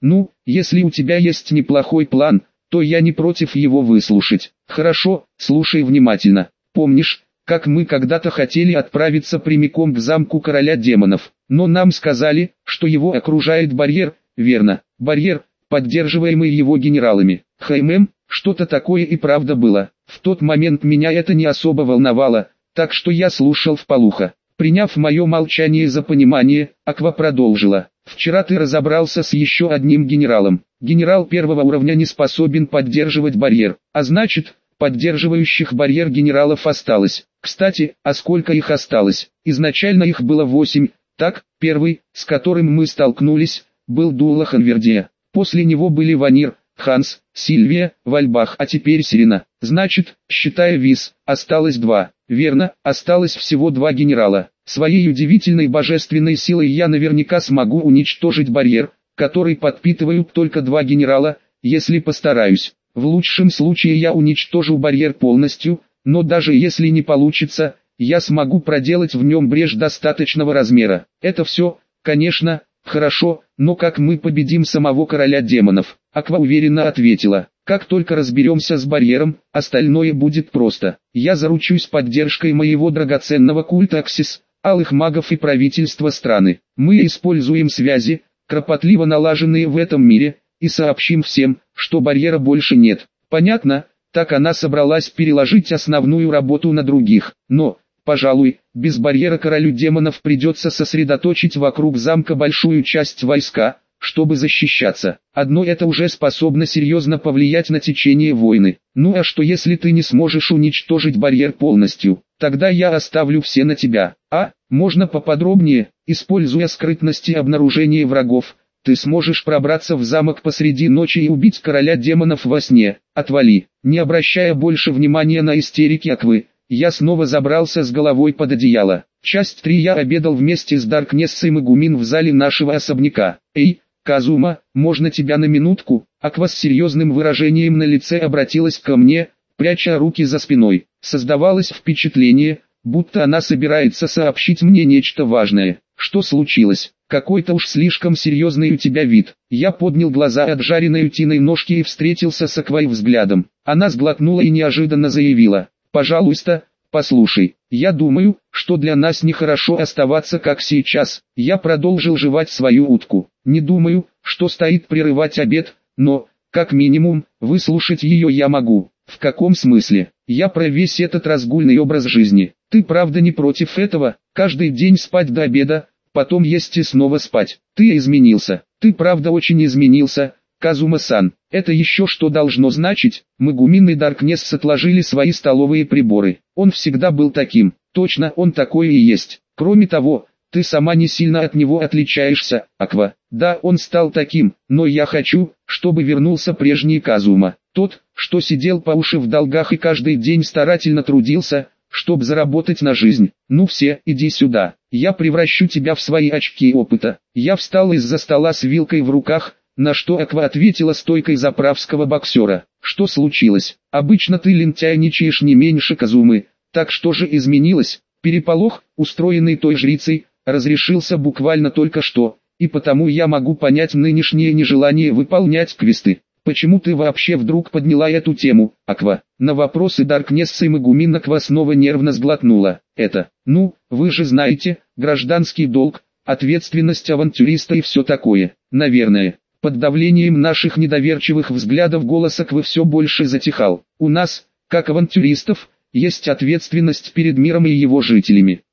Ну, если у тебя есть неплохой план, то я не против его выслушать. Хорошо, слушай внимательно. Помнишь, как мы когда-то хотели отправиться прямиком к замку короля демонов, но нам сказали, что его окружает барьер, верно? Барьер, поддерживаемый его генералами. Что-то такое и правда было. В тот момент меня это не особо волновало, так что я слушал вполуха. Приняв мое молчание за понимание, Аква продолжила. Вчера ты разобрался с еще одним генералом. Генерал первого уровня не способен поддерживать барьер, а значит, поддерживающих барьер генералов осталось. Кстати, а сколько их осталось? Изначально их было 8, так, первый, с которым мы столкнулись, был Дулла Ханвердия. После него были Ванир, Ханс, Сильвия, Вальбах, а теперь Сирена. Значит, считая Виз, осталось 2. Верно, осталось всего 2 генерала. Своей удивительной божественной силой я наверняка смогу уничтожить барьер, который подпитывают только 2 генерала, если постараюсь. В лучшем случае я уничтожу барьер полностью, но даже если не получится, я смогу проделать в нем брешь достаточного размера. Это все, конечно, хорошо, но как мы победим самого короля демонов? Аква уверенно ответила. Как только разберемся с барьером, остальное будет просто. Я заручусь поддержкой моего драгоценного культа Аксис, алых магов и правительства страны. Мы используем связи, кропотливо налаженные в этом мире, и сообщим всем, что барьера больше нет. Понятно? Так она собралась переложить основную работу на других. Но, пожалуй, без барьера королю демонов придется сосредоточить вокруг замка большую часть войска, чтобы защищаться. Одно это уже способно серьезно повлиять на течение войны. Ну а что если ты не сможешь уничтожить барьер полностью? Тогда я оставлю все на тебя. Можно поподробнее, используя скрытность и обнаружение врагов, ты сможешь пробраться в замок посреди ночи и убить короля демонов во сне. Отвали. Не обращая больше внимания на истерики Аквы, я снова забрался с головой под одеяло. Часть 3. Я обедал вместе с Даркнессой Магумин в зале нашего особняка. Эй, Казума, можно тебя на минутку? Аква с серьезным выражением на лице обратилась ко мне, пряча руки за спиной. Создавалось впечатление, будто она собирается сообщить мне нечто важное. Что случилось? Какой-то уж слишком серьезный у тебя вид. Я поднял глаза от жареной утиной ножки и встретился с Аквой взглядом. Она сглотнула и неожиданно заявила. Пожалуйста, послушай, я думаю, что для нас нехорошо оставаться как сейчас. Я продолжил жевать свою утку. Не думаю, что стоит прерывать обед, но, как минимум, выслушать ее я могу. В каком смысле? Я про весь этот разгульный образ жизни. Ты правда не против этого? Каждый день спать до обеда, потом есть и снова спать. Ты изменился. Ты правда очень изменился, Казума-сан. Это еще что должно значить? Магумин и Даркнесс отложили свои столовые приборы. Он всегда был таким. Точно, он такой и есть. Кроме того, ты сама не сильно от него отличаешься, Аква. Да, он стал таким, но я хочу, чтобы вернулся прежний Казума. Тот, что сидел по уши в долгах и каждый день старательно трудился, чтобы заработать на жизнь. Ну все, иди сюда. Я превращу тебя в свои очки опыта. Я встал из-за стола с вилкой в руках, на что Аква ответила стойкой заправского боксера. Что случилось? Обычно ты лентяйничаешь не меньше Казумы. Так что же изменилось? Переполох, устроенный той жрицей, разрешился буквально только что, и потому я могу понять нынешнее нежелание выполнять квесты. Почему ты вообще вдруг подняла эту тему, Аква? На вопросы Даркнессы Магумин Аква снова нервно сглотнула. Это, вы же знаете, гражданский долг, ответственность авантюриста и все такое. Наверное, под давлением наших недоверчивых взглядов голос Аквы все больше затихал. У нас, как авантюристов, есть ответственность перед миром и его жителями.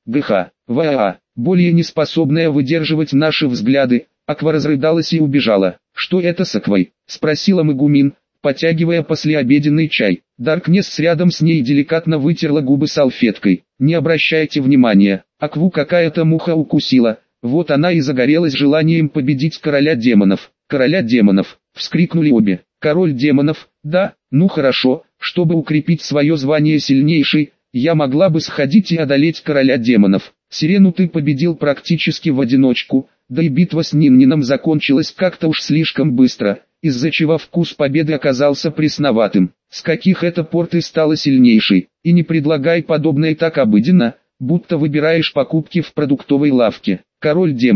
ГХ, более не способная выдерживать наши взгляды, Аква разрыдалась и убежала. «Что это с Аквой?» — спросила Магумин, потягивая послеобеденный чай. Даркнесс рядом с ней деликатно вытерла губы салфеткой. «Не обращайте внимания, Акву какая-то муха укусила, вот она и загорелась желанием победить короля демонов». «Короля демонов!» — вскрикнули обе. «Король демонов, да, хорошо, чтобы укрепить свое звание сильнейшей, я могла бы сходить и одолеть короля демонов. Сирену ты победил практически в одиночку, да и битва с Ниннином закончилась как-то уж слишком быстро, из-за чего вкус победы оказался пресноватым. С каких это пор ты стала сильнейшей? И не предлагай подобное так обыденно, будто выбираешь покупки в продуктовой лавке. Король демонов,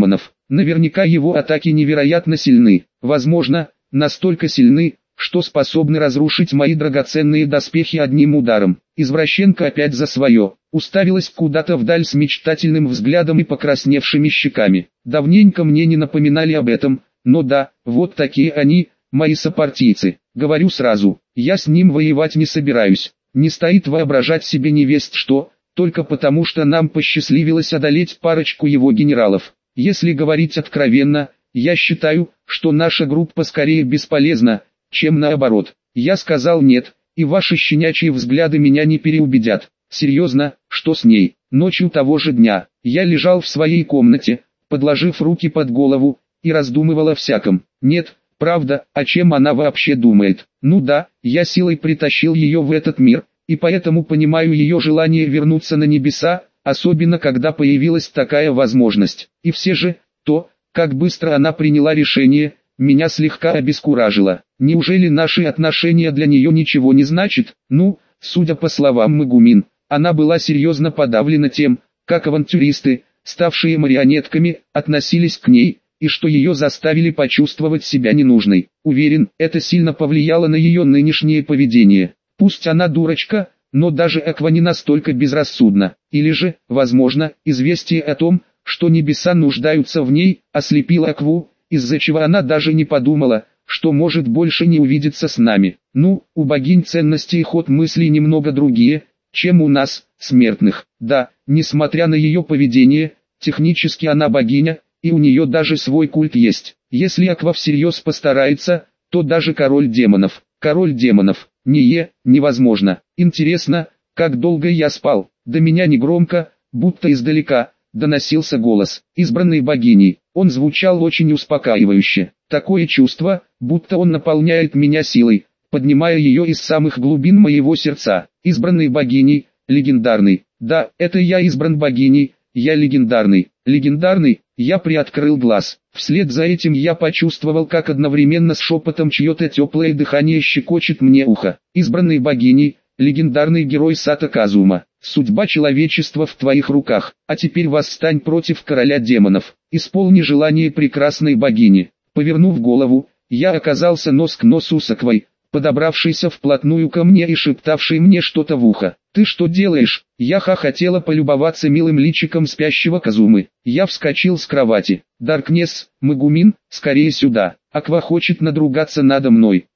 Наверняка его атаки невероятно сильны, возможно, настолько сильны, что способны разрушить мои драгоценные доспехи одним ударом. Извращенка опять за свое, уставилась куда-то вдаль с мечтательным взглядом и покрасневшими щеками. Давненько мне не напоминали об этом, но да, вот такие они, мои сопартийцы. Говорю сразу, я с ним воевать не собираюсь. Не стоит воображать себе невесть что, только потому что нам посчастливилось одолеть парочку его генералов. Если говорить откровенно, я считаю, что наша группа скорее бесполезна, чем наоборот. Я сказал нет, и ваши щенячьи взгляды меня не переубедят. Серьезно, что с ней? Ночью того же дня, я лежал в своей комнате, подложив руки под голову, и раздумывал о всяком. Нет, правда, о чем она вообще думает? Ну да, я силой притащил ее в этот мир, и поэтому понимаю ее желание вернуться на небеса, особенно когда появилась такая возможность. И все же, то, как быстро она приняла решение, меня слегка обескуражило. Неужели наши отношения для нее ничего не значат? Ну, судя по словам Магумин, она была серьезно подавлена тем, как авантюристы, ставшие марионетками, относились к ней, и что ее заставили почувствовать себя ненужной. Уверен, это сильно повлияло на ее нынешнее поведение. Пусть она дурочка, но даже Аква не настолько безрассудна. Или же, возможно, известие о том, что небеса нуждаются в ней, ослепило Акву, из-за чего она даже не подумала, что может больше не увидеться с нами. Ну, у богинь ценности и ход мыслей немного другие, чем у нас, смертных. Да, несмотря на ее поведение, технически она богиня, и у нее даже свой культ есть. Если Аква всерьез постарается, то даже король демонов. Король демонов. Невозможно. Интересно, как долго я спал. До меня негромко, будто издалека, доносился голос избранной богини. Он звучал очень успокаивающе. Такое чувство, будто он наполняет меня силой, поднимая ее из самых глубин моего сердца. Избранной богиней, легендарный. Да, это я избран богиней, я легендарный. Легендарный, я приоткрыл глаз. Вслед за этим я почувствовал, как одновременно с шепотом чье-то теплое дыхание щекочет мне ухо. Избранной богиней, легендарный герой Сато Казума. Судьба человечества в твоих руках, а теперь восстань против короля демонов. Исполни желание прекрасной богини. Повернув голову, я оказался нос к носу с Аквой, подобравшейся вплотную ко мне и шептавшей мне что-то в ухо. «Ты что делаешь?» Я хотела полюбоваться милым личиком спящего Казумы. Я вскочил с кровати. «Даркнесс, Магумин, скорее сюда. Аква хочет надругаться надо мной.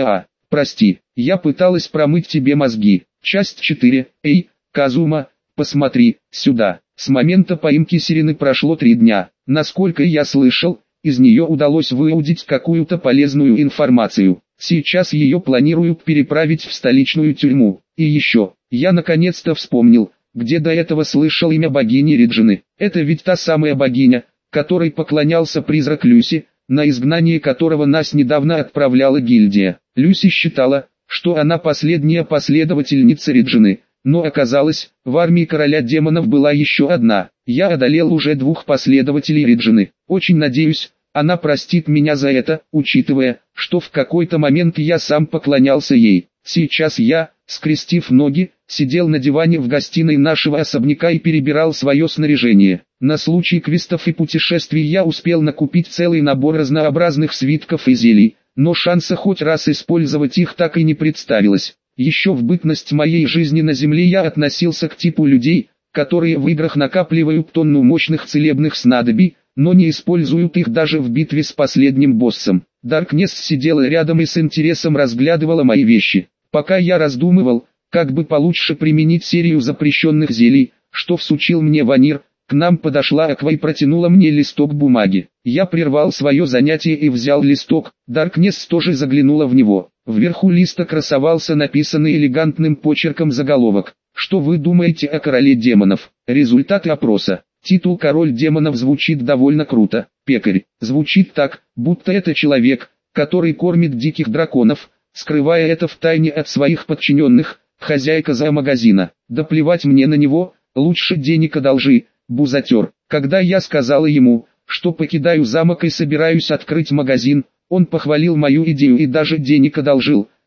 Прости, я пыталась промыть тебе мозги». Часть 4. Эй, Казума, посмотри, сюда. С момента поимки Сирены прошло 3 дня. Насколько я слышал, из нее удалось выудить какую-то полезную информацию. Сейчас ее планируют переправить в столичную тюрьму. И еще, я наконец-то вспомнил, где до этого слышал имя богини Реджины. Это ведь та самая богиня, которой поклонялся призрак Люси, на изгнание которого нас недавно отправляла гильдия. Люси считала, что она последняя последовательница Реджины, но оказалось, в армии короля демонов была еще одна. Я одолел уже 2 последователей Реджины. Очень надеюсь, она простит меня за это, учитывая, что в какой-то момент я сам поклонялся ей. Сейчас я, скрестив ноги, сидел на диване в гостиной нашего особняка и перебирал свое снаряжение. На случай квестов и путешествий я успел накупить целый набор разнообразных свитков и зелий, но шанса хоть раз использовать их так и не представилось. Еще в бытность моей жизни на земле я относился к типу людей, которые в играх накапливают тонну мощных целебных снадобий, но не используют их даже в битве с последним боссом. Даркнесс сидела рядом и с интересом разглядывала мои вещи. Пока я раздумывал, как бы получше применить серию запрещенных зелий, что всучил мне Ванир, к нам подошла Аква и протянула мне листок бумаги. Я прервал свое занятие и взял листок. Даркнесс тоже заглянула в него. Вверху листа красовался написанный элегантным почерком заголовок. Что вы думаете о короле демонов? Результаты опроса. Титул «Король демонов» звучит довольно круто. Пекарь. Звучит так, будто это человек, который кормит диких драконов, скрывая это в тайне от своих подчиненных. Хозяйка зоомагазина. Да плевать мне на него, лучше денег одолжи, бузатер. Когда я сказала ему, что покидаю замок и собираюсь открыть магазин, он похвалил мою идею и даже денег одолжил.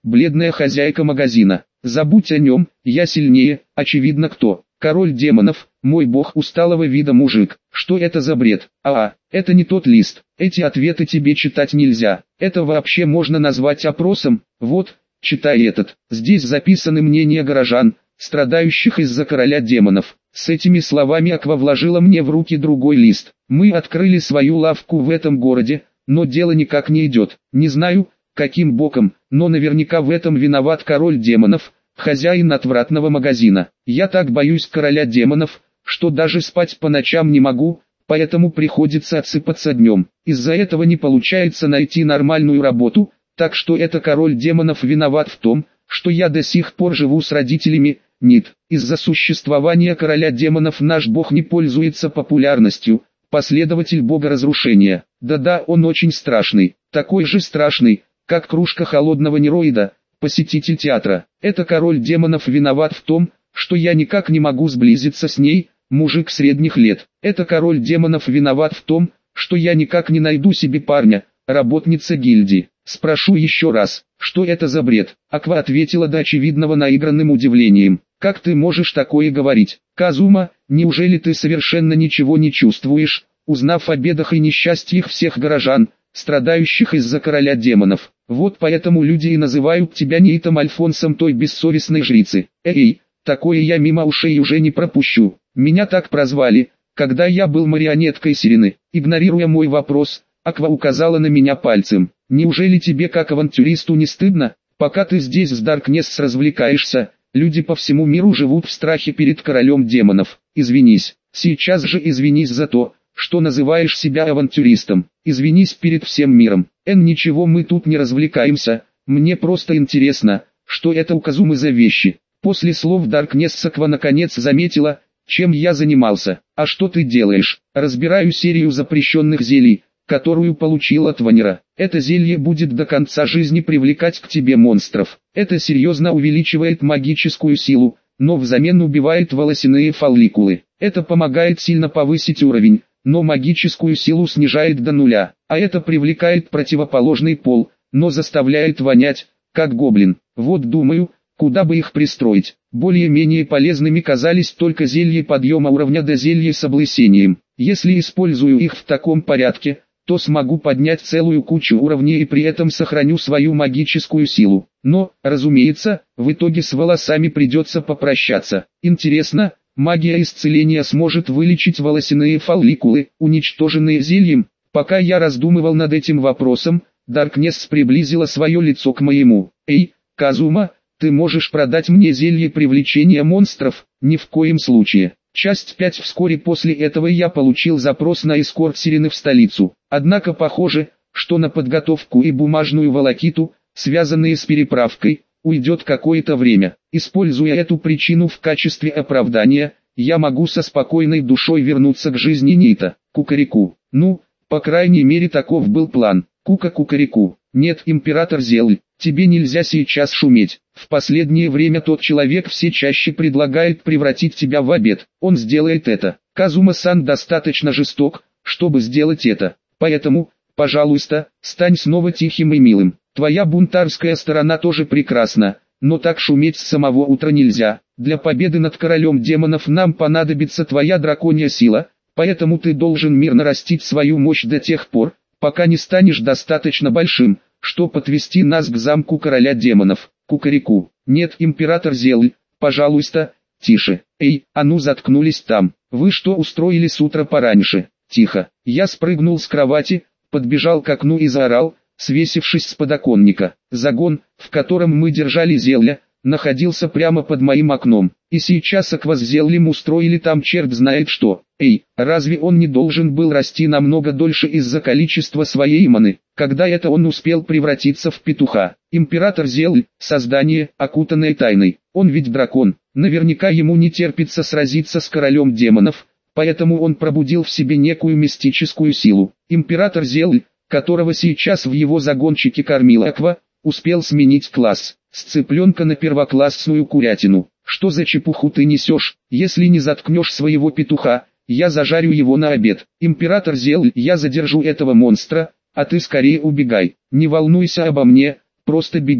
бледная хозяйка магазина. Забудь о нем, я сильнее, очевидно кто. Король демонов, мой бог усталого вида мужик. Что это за бред? Это не тот лист. Эти ответы тебе читать нельзя. Это вообще можно назвать опросом. Вот, читай этот. Здесь записаны мнения горожан, страдающих из-за короля демонов. С этими словами Аква вложила мне в руки другой лист. Мы открыли свою лавку в этом городе, но дело никак не идет. Не знаю, каким боком, но наверняка в этом виноват король демонов, хозяин отвратного магазина. Я так боюсь короля демонов, что даже спать по ночам не могу, поэтому приходится отсыпаться днем. Из-за этого не получается найти нормальную работу, так что это король демонов виноват в том, что я до сих пор живу с родителями. Нет, из-за существования короля демонов наш бог не пользуется популярностью, последователь бога разрушения. Да-да, он очень страшный, такой же страшный, как кружка холодного нероида, посетитель театра. Это король демонов виноват в том, что я никак не могу сблизиться с ней, мужик средних лет. Это король демонов виноват в том, что я никак не найду себе парня, работница гильдии. Спрошу еще раз, что это за бред? Аква ответила до очевидного наигранным удивлением. Как ты можешь такое говорить? Казума, неужели ты совершенно ничего не чувствуешь, узнав о бедах и несчастьях всех горожан, страдающих из-за короля демонов? Вот поэтому люди и называют тебя Нейтом Альфонсом той бессовестной жрицы. Эй, такое я мимо ушей уже не пропущу. Меня так прозвали, когда я был марионеткой Сирены. Игнорируя мой вопрос, Аква указала на меня пальцем. Неужели тебе как авантюристу не стыдно? Пока ты здесь с Даркнесс развлекаешься, люди по всему миру живут в страхе перед королем демонов. Извинись, сейчас же извинись за то, что называешь себя авантюристом. Извинись перед всем миром. Ничего мы тут не развлекаемся, мне просто интересно, что это у Казумы за вещи. После слов Даркнесс Аква наконец заметила, чем я занимался. А что ты делаешь? Разбираю серию запрещенных зелий, которую получил от Ванера. Это зелье будет до конца жизни привлекать к тебе монстров. Это серьезно увеличивает магическую силу, но взамен убивает волосяные фолликулы. Это помогает сильно повысить уровень, но магическую силу снижает до нуля. А это привлекает противоположный пол, но заставляет вонять, как гоблин. Вот думаю, куда бы их пристроить. Более-менее полезными казались только зелья подъема уровня до зелья с облысением. Если использую их в таком порядке, то смогу поднять целую кучу уровней и при этом сохраню свою магическую силу. Но, разумеется, в итоге с волосами придется попрощаться. Интересно, магия исцеления сможет вылечить волосяные фолликулы, уничтоженные зельем? Пока я раздумывал над этим вопросом, Даркнесс приблизила свое лицо к моему. Эй, Казума, ты можешь продать мне зелье привлечения монстров? Ни в коем случае. Часть 5. Вскоре после этого я получил запрос на эскорт Сирены в столицу. Однако похоже, что на подготовку и бумажную волокиту, связанные с переправкой, уйдет какое-то время. Используя эту причину в качестве оправдания, я могу со спокойной душой вернуться к жизни Нита. Кукареку. Ну, по крайней мере таков был план. Кука-кукареку. Нет, император Зель, тебе нельзя сейчас шуметь. В последнее время тот человек все чаще предлагает превратить тебя в обед. Он сделает это. Казума-сан достаточно жесток, чтобы сделать это. Поэтому, пожалуйста, стань снова тихим и милым. Твоя бунтарская сторона тоже прекрасна, но так шуметь с самого утра нельзя. Для победы над королем демонов нам понадобится твоя драконья сила, поэтому ты должен мирно растить свою мощь до тех пор, пока не станешь достаточно большим, чтобы отвести нас к замку короля демонов. Кукареку. Нет, император Зель, пожалуйста, тише. Эй, а ну заткнулись там. Вы что устроили с утра пораньше? Тихо. Я спрыгнул с кровати, подбежал к окну и заорал, свесившись с подоконника. Загон, в котором мы держали Зелья, находился прямо под моим окном. И сейчас Аква с Зельем устроили там черт знает что. Эй, разве он не должен был расти намного дольше из-за количества своей маны? Когда это он успел превратиться в петуха? Император Зель, создание, окутанное тайной. Он ведь дракон. Наверняка ему не терпится сразиться с королем демонов, поэтому он пробудил в себе некую мистическую силу. Император Зель, которого сейчас в его загончике кормила Аква, успел сменить класс, с цыпленка на первоклассную курятину. Что за чепуху ты несешь? Если не заткнешь своего петуха, я зажарю его на обед. Император Зель, я задержу этого монстра, а ты скорее убегай. Не волнуйся обо мне, просто беги.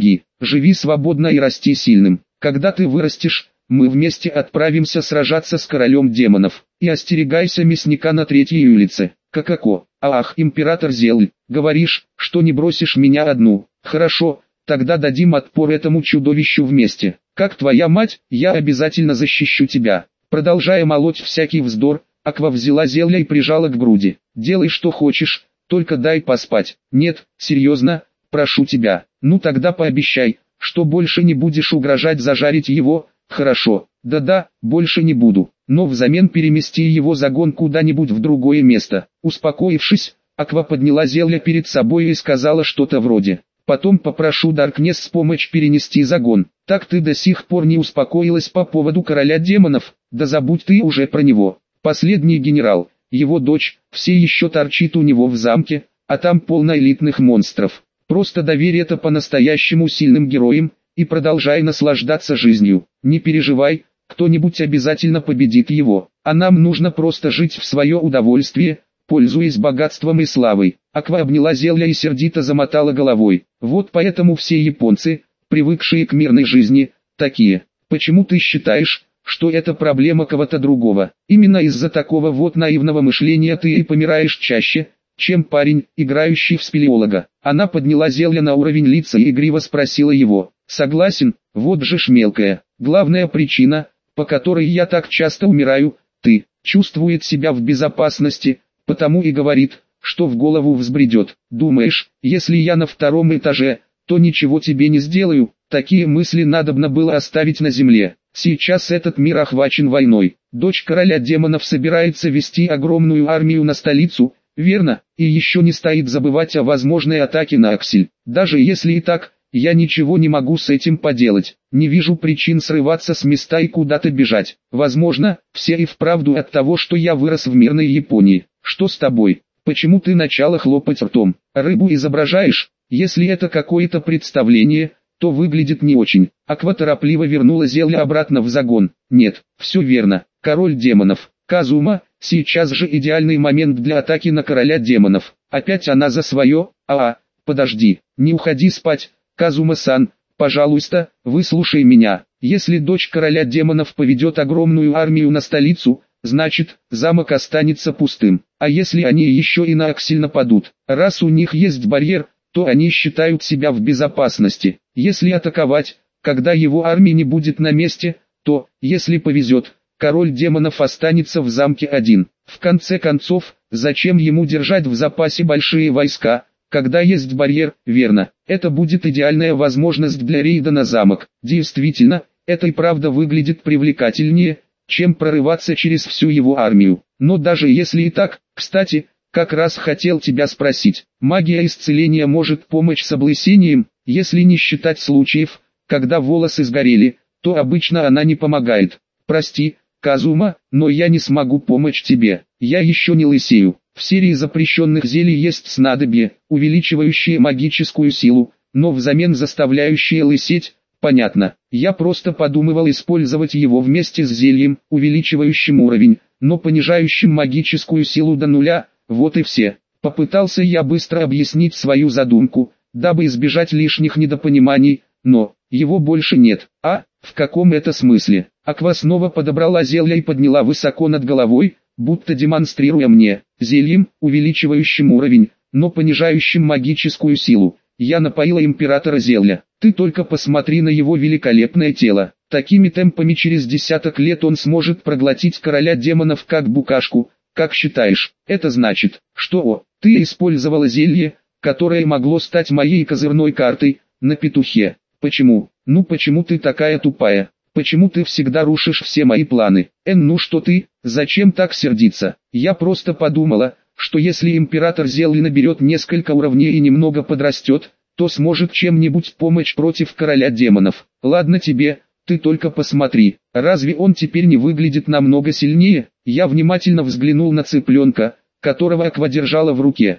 живи свободно и расти сильным. Когда ты вырастешь, мы вместе отправимся сражаться с королем демонов. И остерегайся мясника на 3-й улице. Какако. Ах, император Зель, говоришь, что не бросишь меня одну. Хорошо, тогда дадим отпор этому чудовищу вместе. Как твоя мать, я обязательно защищу тебя. Продолжая молоть всякий вздор, Аква взяла Зелья и прижала к груди. Делай что хочешь, только дай поспать. Нет, серьезно, прошу тебя. Ну тогда пообещай, что больше не будешь угрожать зажарить его. Хорошо, да-да, больше не буду. Но взамен перемести его загон куда-нибудь в другое место. Успокоившись, Аква подняла Зелья перед собой и сказала что-то вроде: «Потом попрошу Даркнесс помочь перенести загон». «Так ты до сих пор не успокоилась по поводу короля демонов? Да забудь ты уже про него. Последний генерал, его дочь, все еще торчит у него в замке, а там полно элитных монстров. Просто доверь это по-настоящему сильным героям, и продолжай наслаждаться жизнью. Не переживай, кто-нибудь обязательно победит его, а нам нужно просто жить в свое удовольствие, пользуясь богатством и славой». Аква обняла Зелья и сердито замотала головой. «Вот поэтому все японцы, привыкшие к мирной жизни, такие. Почему ты считаешь, что это проблема кого-то другого? Именно из-за такого вот наивного мышления ты и помираешь чаще, чем парень, играющий в спелеолога». Она подняла Зелья на уровень лица и игриво спросила его: «Согласен, вот же ж мелкая. Главная причина, по которой я так часто умираю, ты». Чувствует себя в безопасности, потому и говорит, что в голову взбредет. «Думаешь, если я на 2-м этаже, то ничего тебе не сделаю?» Такие мысли надобно было оставить на земле. Сейчас этот мир охвачен войной. Дочь короля демонов собирается вести огромную армию на столицу, верно? И еще не стоит забывать о возможной атаке на Аксель. Даже если и так, я ничего не могу с этим поделать. Не вижу причин срываться с места и куда-то бежать. Возможно, все и вправду от того, что я вырос в мирной Японии. Что с тобой? Почему ты начала хлопать ртом? Рыбу изображаешь? Если это какое-то представление, то выглядит не очень». Аква торопливо вернула Зелья обратно в загон. «Нет, все верно. Король демонов. Казума, сейчас же идеальный момент для атаки на короля демонов. Опять она за свое? Подожди, не уходи спать, Казума-сан, пожалуйста, выслушай меня. Если дочь короля демонов поведет огромную армию на столицу, значит, замок останется пустым. А если они еще и на Аксель нападут? Раз у них есть барьер, то они считают себя в безопасности. Если атаковать, когда его армии не будет на месте, то, если повезет, король демонов останется в замке один. В конце концов, зачем ему держать в запасе большие войска, когда есть барьер? Верно, это будет идеальная возможность для рейда на замок. Действительно, это и правда выглядит привлекательнее, чем прорываться через всю его армию. Но даже если и так, кстати, как раз хотел тебя спросить, магия исцеления может помочь с облысением? Если не считать случаев, когда волосы сгорели, то обычно она не помогает. Прости, Казума, но я не смогу помочь тебе, я еще не лысею. В серии запрещенных зелий есть снадобье, увеличивающее магическую силу, но взамен заставляющее лысеть. Понятно, я просто подумывал использовать его вместе с зельем, увеличивающим уровень, но понижающим магическую силу до 0, вот и все. Попытался я быстро объяснить свою задумку, дабы избежать лишних недопониманий, но его больше нет. В каком это смысле? Аква снова подобрала зелье и подняла высоко над головой, будто демонстрируя мне: зельем, увеличивающим уровень, но понижающим магическую силу. Я напоила императора Зелья. Ты только посмотри на его великолепное тело. Такими темпами через десяток лет он сможет проглотить короля демонов как букашку. Как считаешь, это значит, что ты использовала зелье, которое могло стать моей козырной картой на петухе? Почему? Ну почему ты такая тупая? Почему ты всегда рушишь все мои планы? Ну что ты, зачем так сердиться? Я просто подумала, что если император Зелли наберет несколько уровней и немного подрастет, то сможет чем-нибудь помочь против короля демонов. Ладно тебе, ты только посмотри, разве он теперь не выглядит намного сильнее? Я внимательно взглянул на цыпленка, которого Аква держала в руке,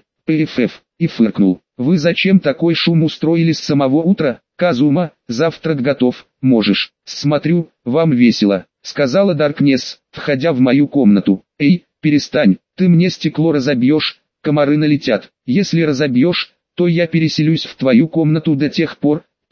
и фыркнул. Вы зачем такой шум устроили с самого утра? Казума, завтрак готов, можешь. Смотрю, вам весело, сказала Даркнесс, входя в мою комнату. Эй, перестань, ты мне стекло разобьешь, комары налетят. Если разобьешь, то я переселюсь в твою комнату до тех пор,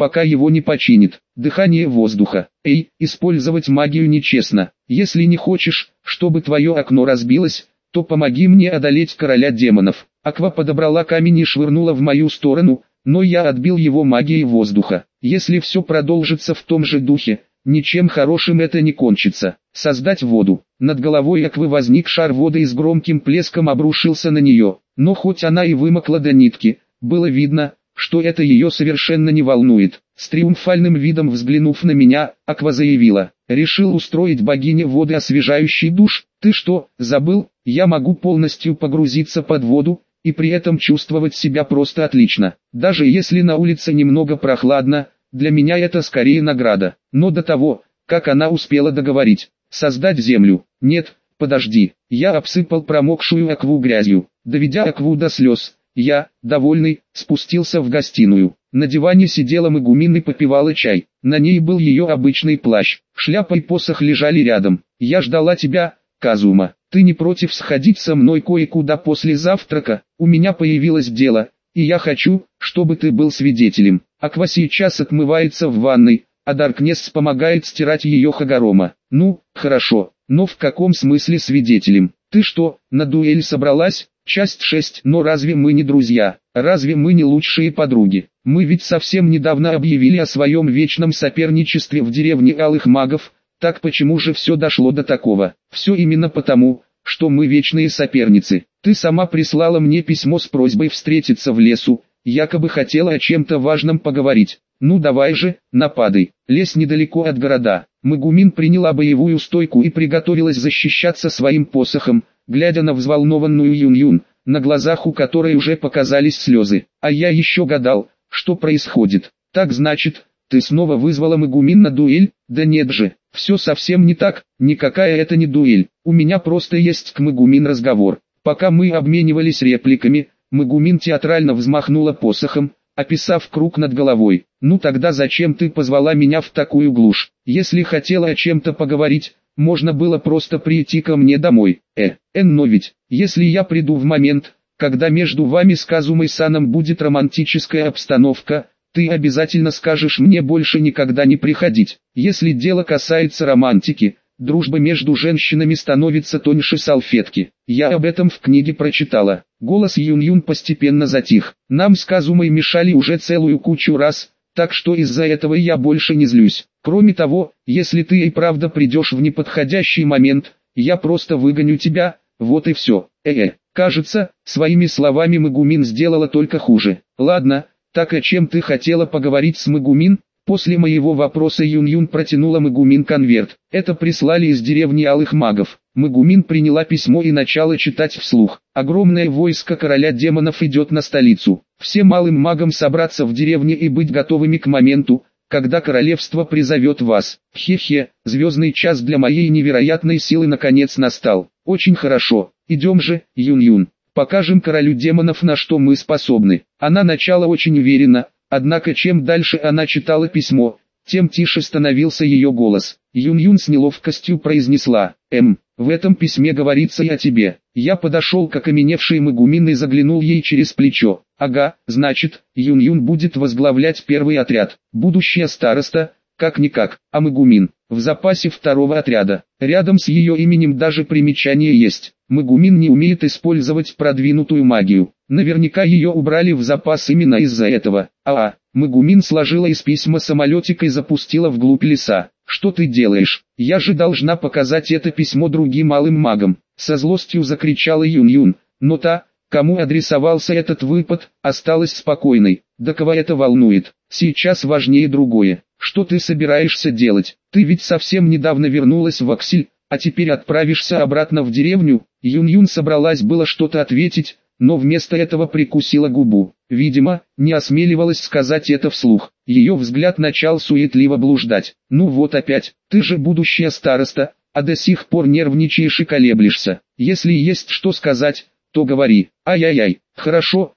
пока его не починит. Дыхание воздуха. Эй, использовать магию нечестно. Если не хочешь, чтобы твое окно разбилось, то помоги мне одолеть короля демонов. Аква подобрала камень и швырнула в мою сторону, но я отбил его магией воздуха. Если все продолжится в том же духе, ничем хорошим это не кончится. Создать воду. Над головой Аквы возник шар воды и с громким плеском обрушился на нее. Но хоть она и вымокла до нитки, было видно, что это ее совершенно не волнует. С триумфальным видом взглянув на меня, Аква заявила: «Решил устроить богине воды освежающий душ? Ты что, забыл? Я могу полностью погрузиться под воду, и при этом чувствовать себя просто отлично. Даже если на улице немного прохладно, для меня это скорее награда». Но до того, как она успела договорить, создать землю. Нет, подожди, я обсыпал промокшую Акву грязью. Доведя Акву до слез, я, довольный, спустился в гостиную. На диване сидела Мегумин и попивала чай. На ней был ее обычный плащ, шляпа и посох лежали рядом. «Я ждала тебя, Казума. Ты не против сходить со мной кое-куда после завтрака? У меня появилось дело, и я хочу, чтобы ты был свидетелем». Аква сейчас отмывается в ванной, а Даркнесс помогает стирать ее Хагорома. «Ну, хорошо, но в каком смысле свидетелем? Ты что, на дуэль собралась?» Часть 6. Но разве мы не друзья? Разве мы не лучшие подруги? Мы ведь совсем недавно объявили о своем вечном соперничестве в деревне Алых Магов. Так почему же все дошло до такого? Все именно потому, что мы вечные соперницы. Ты сама прислала мне письмо с просьбой встретиться в лесу, якобы хотела о чем-то важном поговорить. Ну давай же, нападай. Лес недалеко от города. Мегумин приняла боевую стойку и приготовилась защищаться своим посохом, глядя на взволнованную Юн-Юн, на глазах у которой уже показались слезы. А я еще гадал, что происходит. Так значит, ты снова вызвала Мегумин на дуэль? Да нет же, все совсем не так, никакая это не дуэль. У меня просто есть к Мегумин разговор. Пока мы обменивались репликами, Мегумин театрально взмахнула посохом, описав круг над головой. «Ну тогда зачем ты позвала меня в такую глушь? Если хотела о чем-то поговорить, можно было просто прийти ко мне домой. Но ведь, если я приду в момент, когда между вами с Казумой-саном будет романтическая обстановка, ты обязательно скажешь мне больше никогда не приходить. Если дело касается романтики, дружба между женщинами становится тоньше салфетки. Я об этом в книге прочитала». Голос Юн-Юн постепенно затих. «Нам с Казумой мешали уже целую кучу раз, так что из-за этого я больше не злюсь. Кроме того, если ты и правда придешь в неподходящий момент, я просто выгоню тебя, вот и все». Кажется, своими словами Мегумин сделала только хуже. «Ладно, так о чем ты хотела поговорить с Мегумин?» После моего вопроса Юн-Юн протянула Мегумин конверт. Это прислали из деревни Алых Магов. Мегумин приняла письмо и начала читать вслух. «Огромное войско короля демонов идет на столицу. Всем малым магам собраться в деревне и быть готовыми к моменту, когда королевство призовет вас. Хе-хе, звездный час для моей невероятной силы наконец настал. Очень хорошо, идем же, Юн-Юн. Покажем королю демонов, на что мы способны». Она начала очень уверенно, однако чем дальше она читала письмо, тем тише становился ее голос. Юн-Юн с неловкостью произнесла: в этом письме говорится и о тебе». Я подошел к окаменевшей Мегумин и заглянул ей через плечо. «Ага, значит, Юн-Юн будет возглавлять первый отряд. Будущая староста, как-никак, а Мегумин в запасе второго отряда. Рядом с ее именем даже примечание есть. Мегумин не умеет использовать продвинутую магию. Наверняка ее убрали в запас именно из-за этого». Мегумин сложила из письма самолетик и запустила вглубь леса. «Что ты делаешь? Я же должна показать это письмо другим малым магам!» Со злостью закричала Юн-Юн, но та, кому адресовался этот выпад, осталась спокойной. «Да кого это волнует? Сейчас важнее другое. Что ты собираешься делать? Ты ведь совсем недавно вернулась в Аксель, а теперь отправишься обратно в деревню?» Юн-Юн собралась было что-то ответить, но вместо этого прикусила губу. Видимо, не осмеливалась сказать это вслух. Ее взгляд начал суетливо блуждать. «Ну вот опять, ты же будущая староста, а до сих пор нервничаешь и колеблешься. Если есть что сказать, то говори». «Ай-яй-яй, хорошо,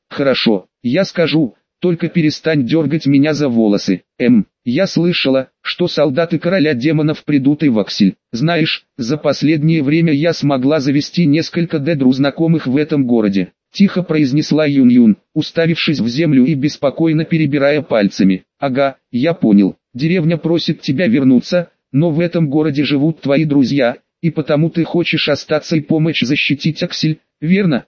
я скажу, только перестань дергать меня за волосы». Я слышала, что солдаты короля демонов придут и в Аксель. Знаешь, за последнее время я смогла завести несколько знакомых в этом городе. Тихо произнесла Юн-Юн, уставившись в землю и беспокойно перебирая пальцами. Ага, я понял. Деревня просит тебя вернуться, но в этом городе живут твои друзья, и потому ты хочешь остаться и помочь защитить Аксель, верно?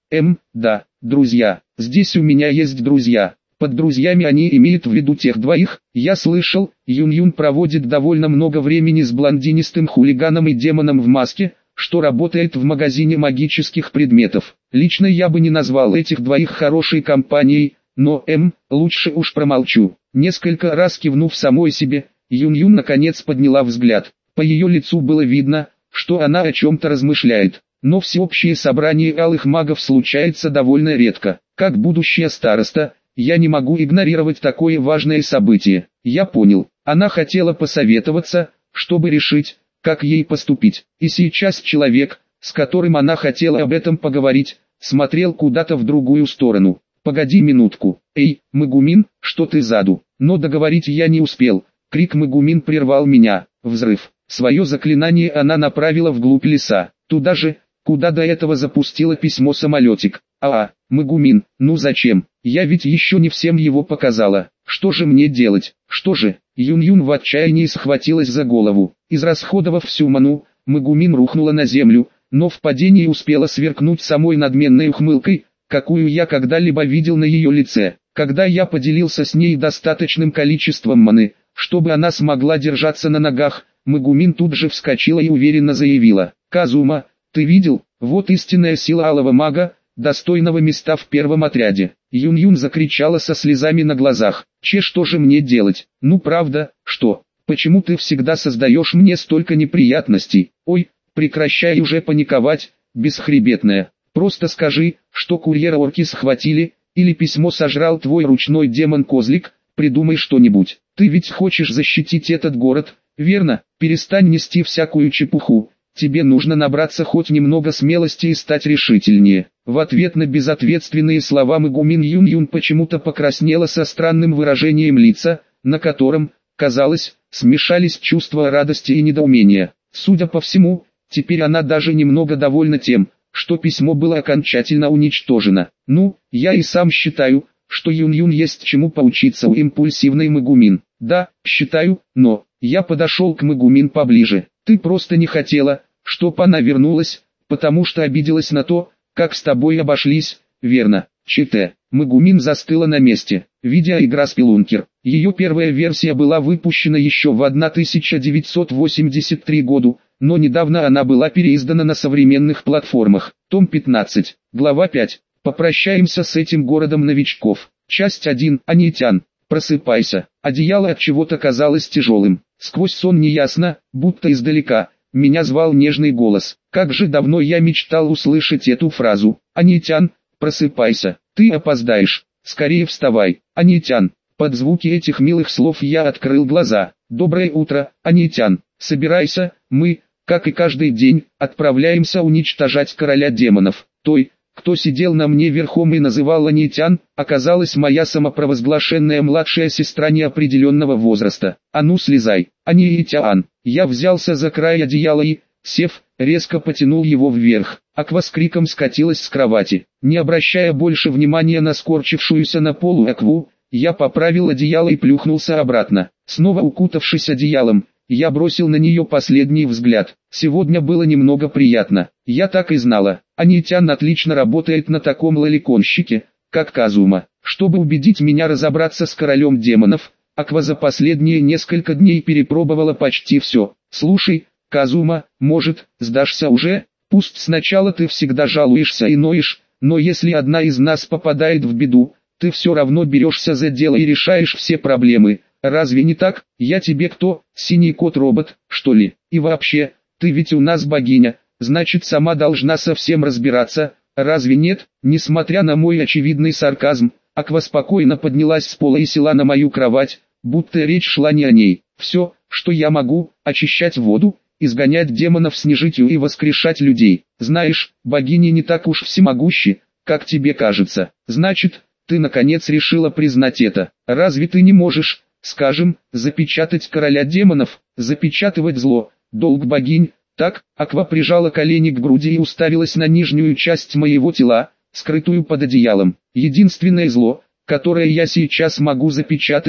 Да, друзья. Здесь у меня есть друзья. Под друзьями они имеют в виду тех двоих. Я слышал, Юн-Юн проводит довольно много времени с блондинистым хулиганом и демоном в маске, что работает в магазине магических предметов. Лично я бы не назвал этих двоих хорошей компанией, но лучше уж промолчу. Несколько раз кивнув самой себе, Юн-Юн наконец подняла взгляд. По ее лицу было видно, что она о чем-то размышляет. Но всеобщее собрание алых магов случается довольно редко. Как будущая староста, я не могу игнорировать такое важное событие. Я понял, она хотела посоветоваться, чтобы решить, как ей поступить. И сейчас человек, с которым она хотела об этом поговорить, смотрел куда-то в другую сторону. «Погоди минутку, эй, Мегумин, что ты заду?» Но договорить я не успел, крик Мегумин прервал меня. Взрыв. Свое заклинание она направила вглубь леса, туда же, куда до этого запустила письмо-самолетик. Мегумин, ну зачем? Я ведь еще не всем его показала. Что же мне делать? Что же? Юн-Юн в отчаянии схватилась за голову. Израсходовав всю ману, Мегумин рухнула на землю, но в падении успела сверкнуть самой надменной ухмылкой, какую я когда-либо видел на ее лице. Когда я поделился с ней достаточным количеством маны, чтобы она смогла держаться на ногах, Мегумин тут же вскочила и уверенно заявила: «Казума, ты видел? Вот истинная сила алого мага, достойного места в первом отряде». Юн-Юн закричала со слезами на глазах: что же мне делать? Ну правда, что? Почему ты всегда создаешь мне столько неприятностей? Ой, прекращай уже паниковать, бесхребетная. Просто скажи, что курьера орки схватили, или письмо сожрал твой ручной демон-козлик, придумай что-нибудь. Ты ведь хочешь защитить этот город, верно? Перестань нести всякую чепуху. Тебе нужно набраться хоть немного смелости и стать решительнее. В ответ на безответственные слова Мегумин Юн-Юн почему-то покраснела со странным выражением лица, на котором, казалось, смешались чувства радости и недоумения. Судя по всему, теперь она даже немного довольна тем, что письмо было окончательно уничтожено. Ну, я и сам считаю, что Юн-Юн есть чему поучиться у импульсивной Мегумин. Да, считаю, но... Я подошел к Мегумин поближе. Ты просто не хотела, чтоб она вернулась, потому что обиделась на то, как с тобой обошлись, верно? Мегумин застыла на месте. Видеоигра Спелункер. Ее первая версия была выпущена еще в 1983 году, но недавно она была переиздана на современных платформах. Том 15, глава 5. Попрощаемся с этим городом новичков. Часть 1. Анитян. Просыпайся. Одеяло от чего-то казалось тяжелым. Сквозь сон неясно, будто издалека, меня звал нежный голос. Как же давно я мечтал услышать эту фразу. Анитян, просыпайся, ты опоздаешь. Скорее вставай, Анитян. Под звуки этих милых слов я открыл глаза. Доброе утро, Анитян. Собирайся, мы, как и каждый день, отправляемся уничтожать короля демонов. Той, кто сидел на мне верхом и называл Анитян, оказалась моя самопровозглашенная младшая сестра неопределенного возраста. А ну слезай, Анитян. Я взялся за край одеяла и, сев, резко потянул его вверх. Аква с криком скатилась с кровати. Не обращая больше внимания на скорчившуюся на полу Акву, я поправил одеяло и плюхнулся обратно. Снова укутавшись одеялом, я бросил на нее последний взгляд. Сегодня было немного приятно. Я так и знала. Анитян отлично работает на таком лоликонщике, как Казума. Чтобы убедить меня разобраться с королем демонов, Аква за последние несколько дней перепробовала почти все. Слушай, Казума, может, сдашься уже? Пусть сначала ты всегда жалуешься и ноешь, но если одна из нас попадает в беду, ты все равно берешься за дело и решаешь все проблемы. Разве не так? Я тебе кто, синий кот-робот, что ли? И вообще, ты ведь у нас богиня, значит сама должна со всем разбираться, разве нет? Несмотря на мой очевидный сарказм, Аква спокойно поднялась с пола и села на мою кровать, будто речь шла не о ней. Все, что я могу, очищать воду, изгонять демонов с нежитью и воскрешать людей. Знаешь, богини не так уж всемогущи, как тебе кажется. Значит, ты наконец решила признать это. Разве ты не можешь, скажем, запечатать короля демонов, запечатывать зло, долг богинь? Так, Аква прижала колени к груди и уставилась на нижнюю часть моего тела, скрытую под одеялом. Единственное зло, которое я сейчас могу запечатать,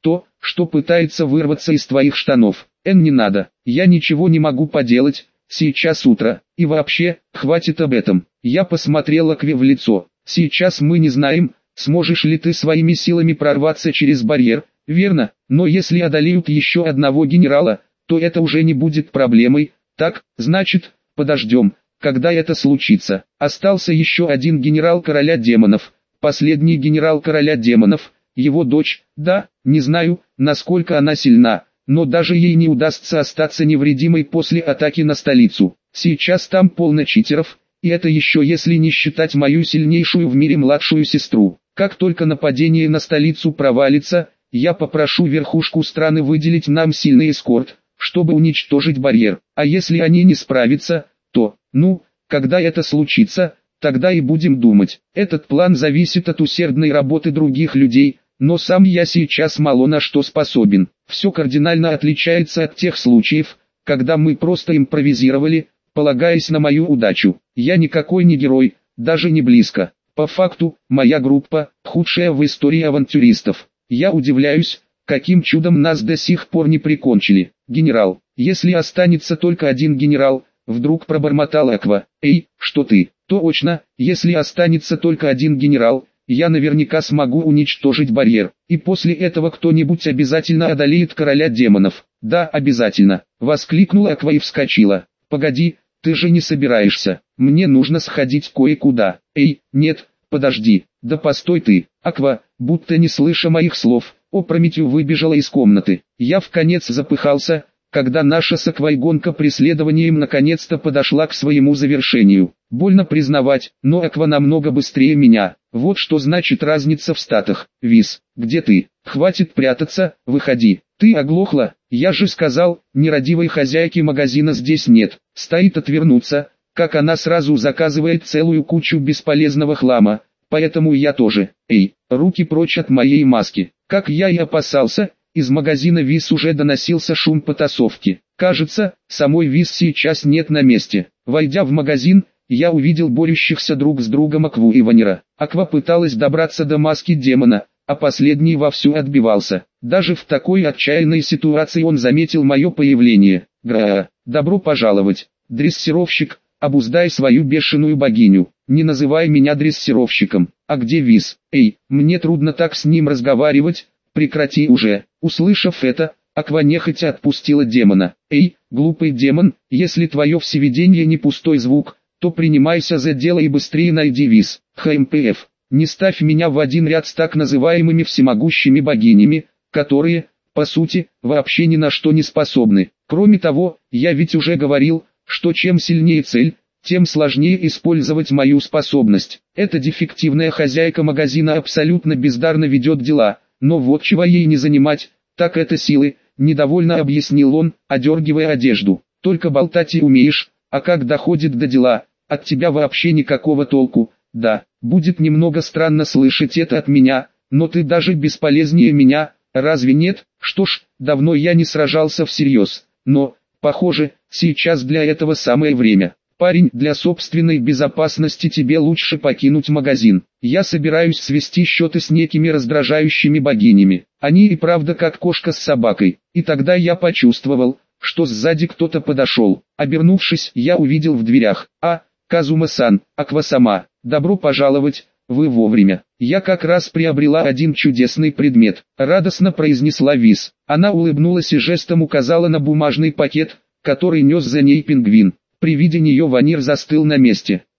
то, что пытается вырваться из твоих штанов. Не надо, я ничего не могу поделать, сейчас утро, и вообще, хватит об этом. Я посмотрела Акве в лицо. Сейчас мы не знаем, сможешь ли ты своими силами прорваться через барьер, верно? Но если одолеют еще одного генерала, то это уже не будет проблемой. Так, значит, подождем, когда это случится. Остался еще один генерал короля демонов. Последний генерал короля демонов, его дочь, да, не знаю, насколько она сильна, но даже ей не удастся остаться невредимой после атаки на столицу. Сейчас там полно читеров, и это еще если не считать мою сильнейшую в мире младшую сестру. Как только нападение на столицу провалится, я попрошу верхушку страны выделить нам сильный эскорт, чтобы уничтожить барьер. А если они не справятся, то, когда это случится, тогда и будем думать. Этот план зависит от усердной работы других людей, но сам я сейчас мало на что способен. Все кардинально отличается от тех случаев, когда мы просто импровизировали, полагаясь на мою удачу. Я никакой не герой, даже не близко. По факту, моя группа – худшая в истории авантюристов. Я удивляюсь, каким чудом нас до сих пор не прикончили. Генерал, если останется только один генерал, вдруг пробормотал Аква. Эй, что ты? Точно, если останется только один генерал, я наверняка смогу уничтожить барьер. И после этого кто-нибудь обязательно одолеет короля демонов. Да, обязательно. Воскликнула Аква и вскочила. Погоди, ты же не собираешься. Мне нужно сходить кое-куда. Эй, нет, подожди. Да постой ты. Аква, будто не слыша моих слов, опрометью выбежала из комнаты. Я вконец запыхался, когда наша с Аквой гонка преследованием наконец-то подошла к своему завершению. Больно признавать, но Аква намного быстрее меня. Вот что значит разница в статах. Виз, где ты? Хватит прятаться, выходи. Ты оглохла? Я же сказал, нерадивой хозяйки магазина здесь нет. Стоит отвернуться, как она сразу заказывает целую кучу бесполезного хлама. Поэтому я тоже. Эй, руки прочь от моей маски. Как я и опасался, из магазина Виз уже доносился шум потасовки. Кажется, самой Виз сейчас нет на месте. Войдя в магазин, я увидел борющихся друг с другом Акву и Ванера. Аква пыталась добраться до маски демона, а последний вовсю отбивался. Даже в такой отчаянной ситуации он заметил мое появление. Гра, добро пожаловать, дрессировщик, обуздай свою бешеную богиню. Не называй меня дрессировщиком. А где Виз? Эй, мне трудно так с ним разговаривать. Прекрати уже. Услышав это, Аква нехотя отпустила демона. Эй, глупый демон, если твое всевидение не пустой звук, то принимайся за дело и быстрее найди Виз. ХМПФ. Не ставь меня в один ряд с так называемыми всемогущими богинями, которые, по сути, вообще ни на что не способны. Кроме того, я ведь уже говорил, что чем сильнее цель, тем сложнее использовать мою способность. Эта дефективная хозяйка магазина абсолютно бездарно ведет дела. Но вот чего ей не занимать, так это силы, недовольно объяснил он, одергивая одежду. Только болтать и умеешь, а как доходит до дела, от тебя вообще никакого толку. Да, будет немного странно слышать это от меня, но ты даже бесполезнее меня, разве нет? Что ж, давно я не сражался всерьез, но, похоже, сейчас для этого самое время. Парень, для собственной безопасности тебе лучше покинуть магазин. Я собираюсь свести счеты с некими раздражающими богинями. Они и правда как кошка с собакой. И тогда я почувствовал, что сзади кто-то подошел. Обернувшись, я увидел в дверях. Казума-сан, Аква-сама, добро пожаловать, вы вовремя. Я как раз приобрела один чудесный предмет. Радостно произнесла Виз. Она улыбнулась и жестом указала на бумажный пакет, который нес за ней пингвин. При виде нее Ванир застыл на месте.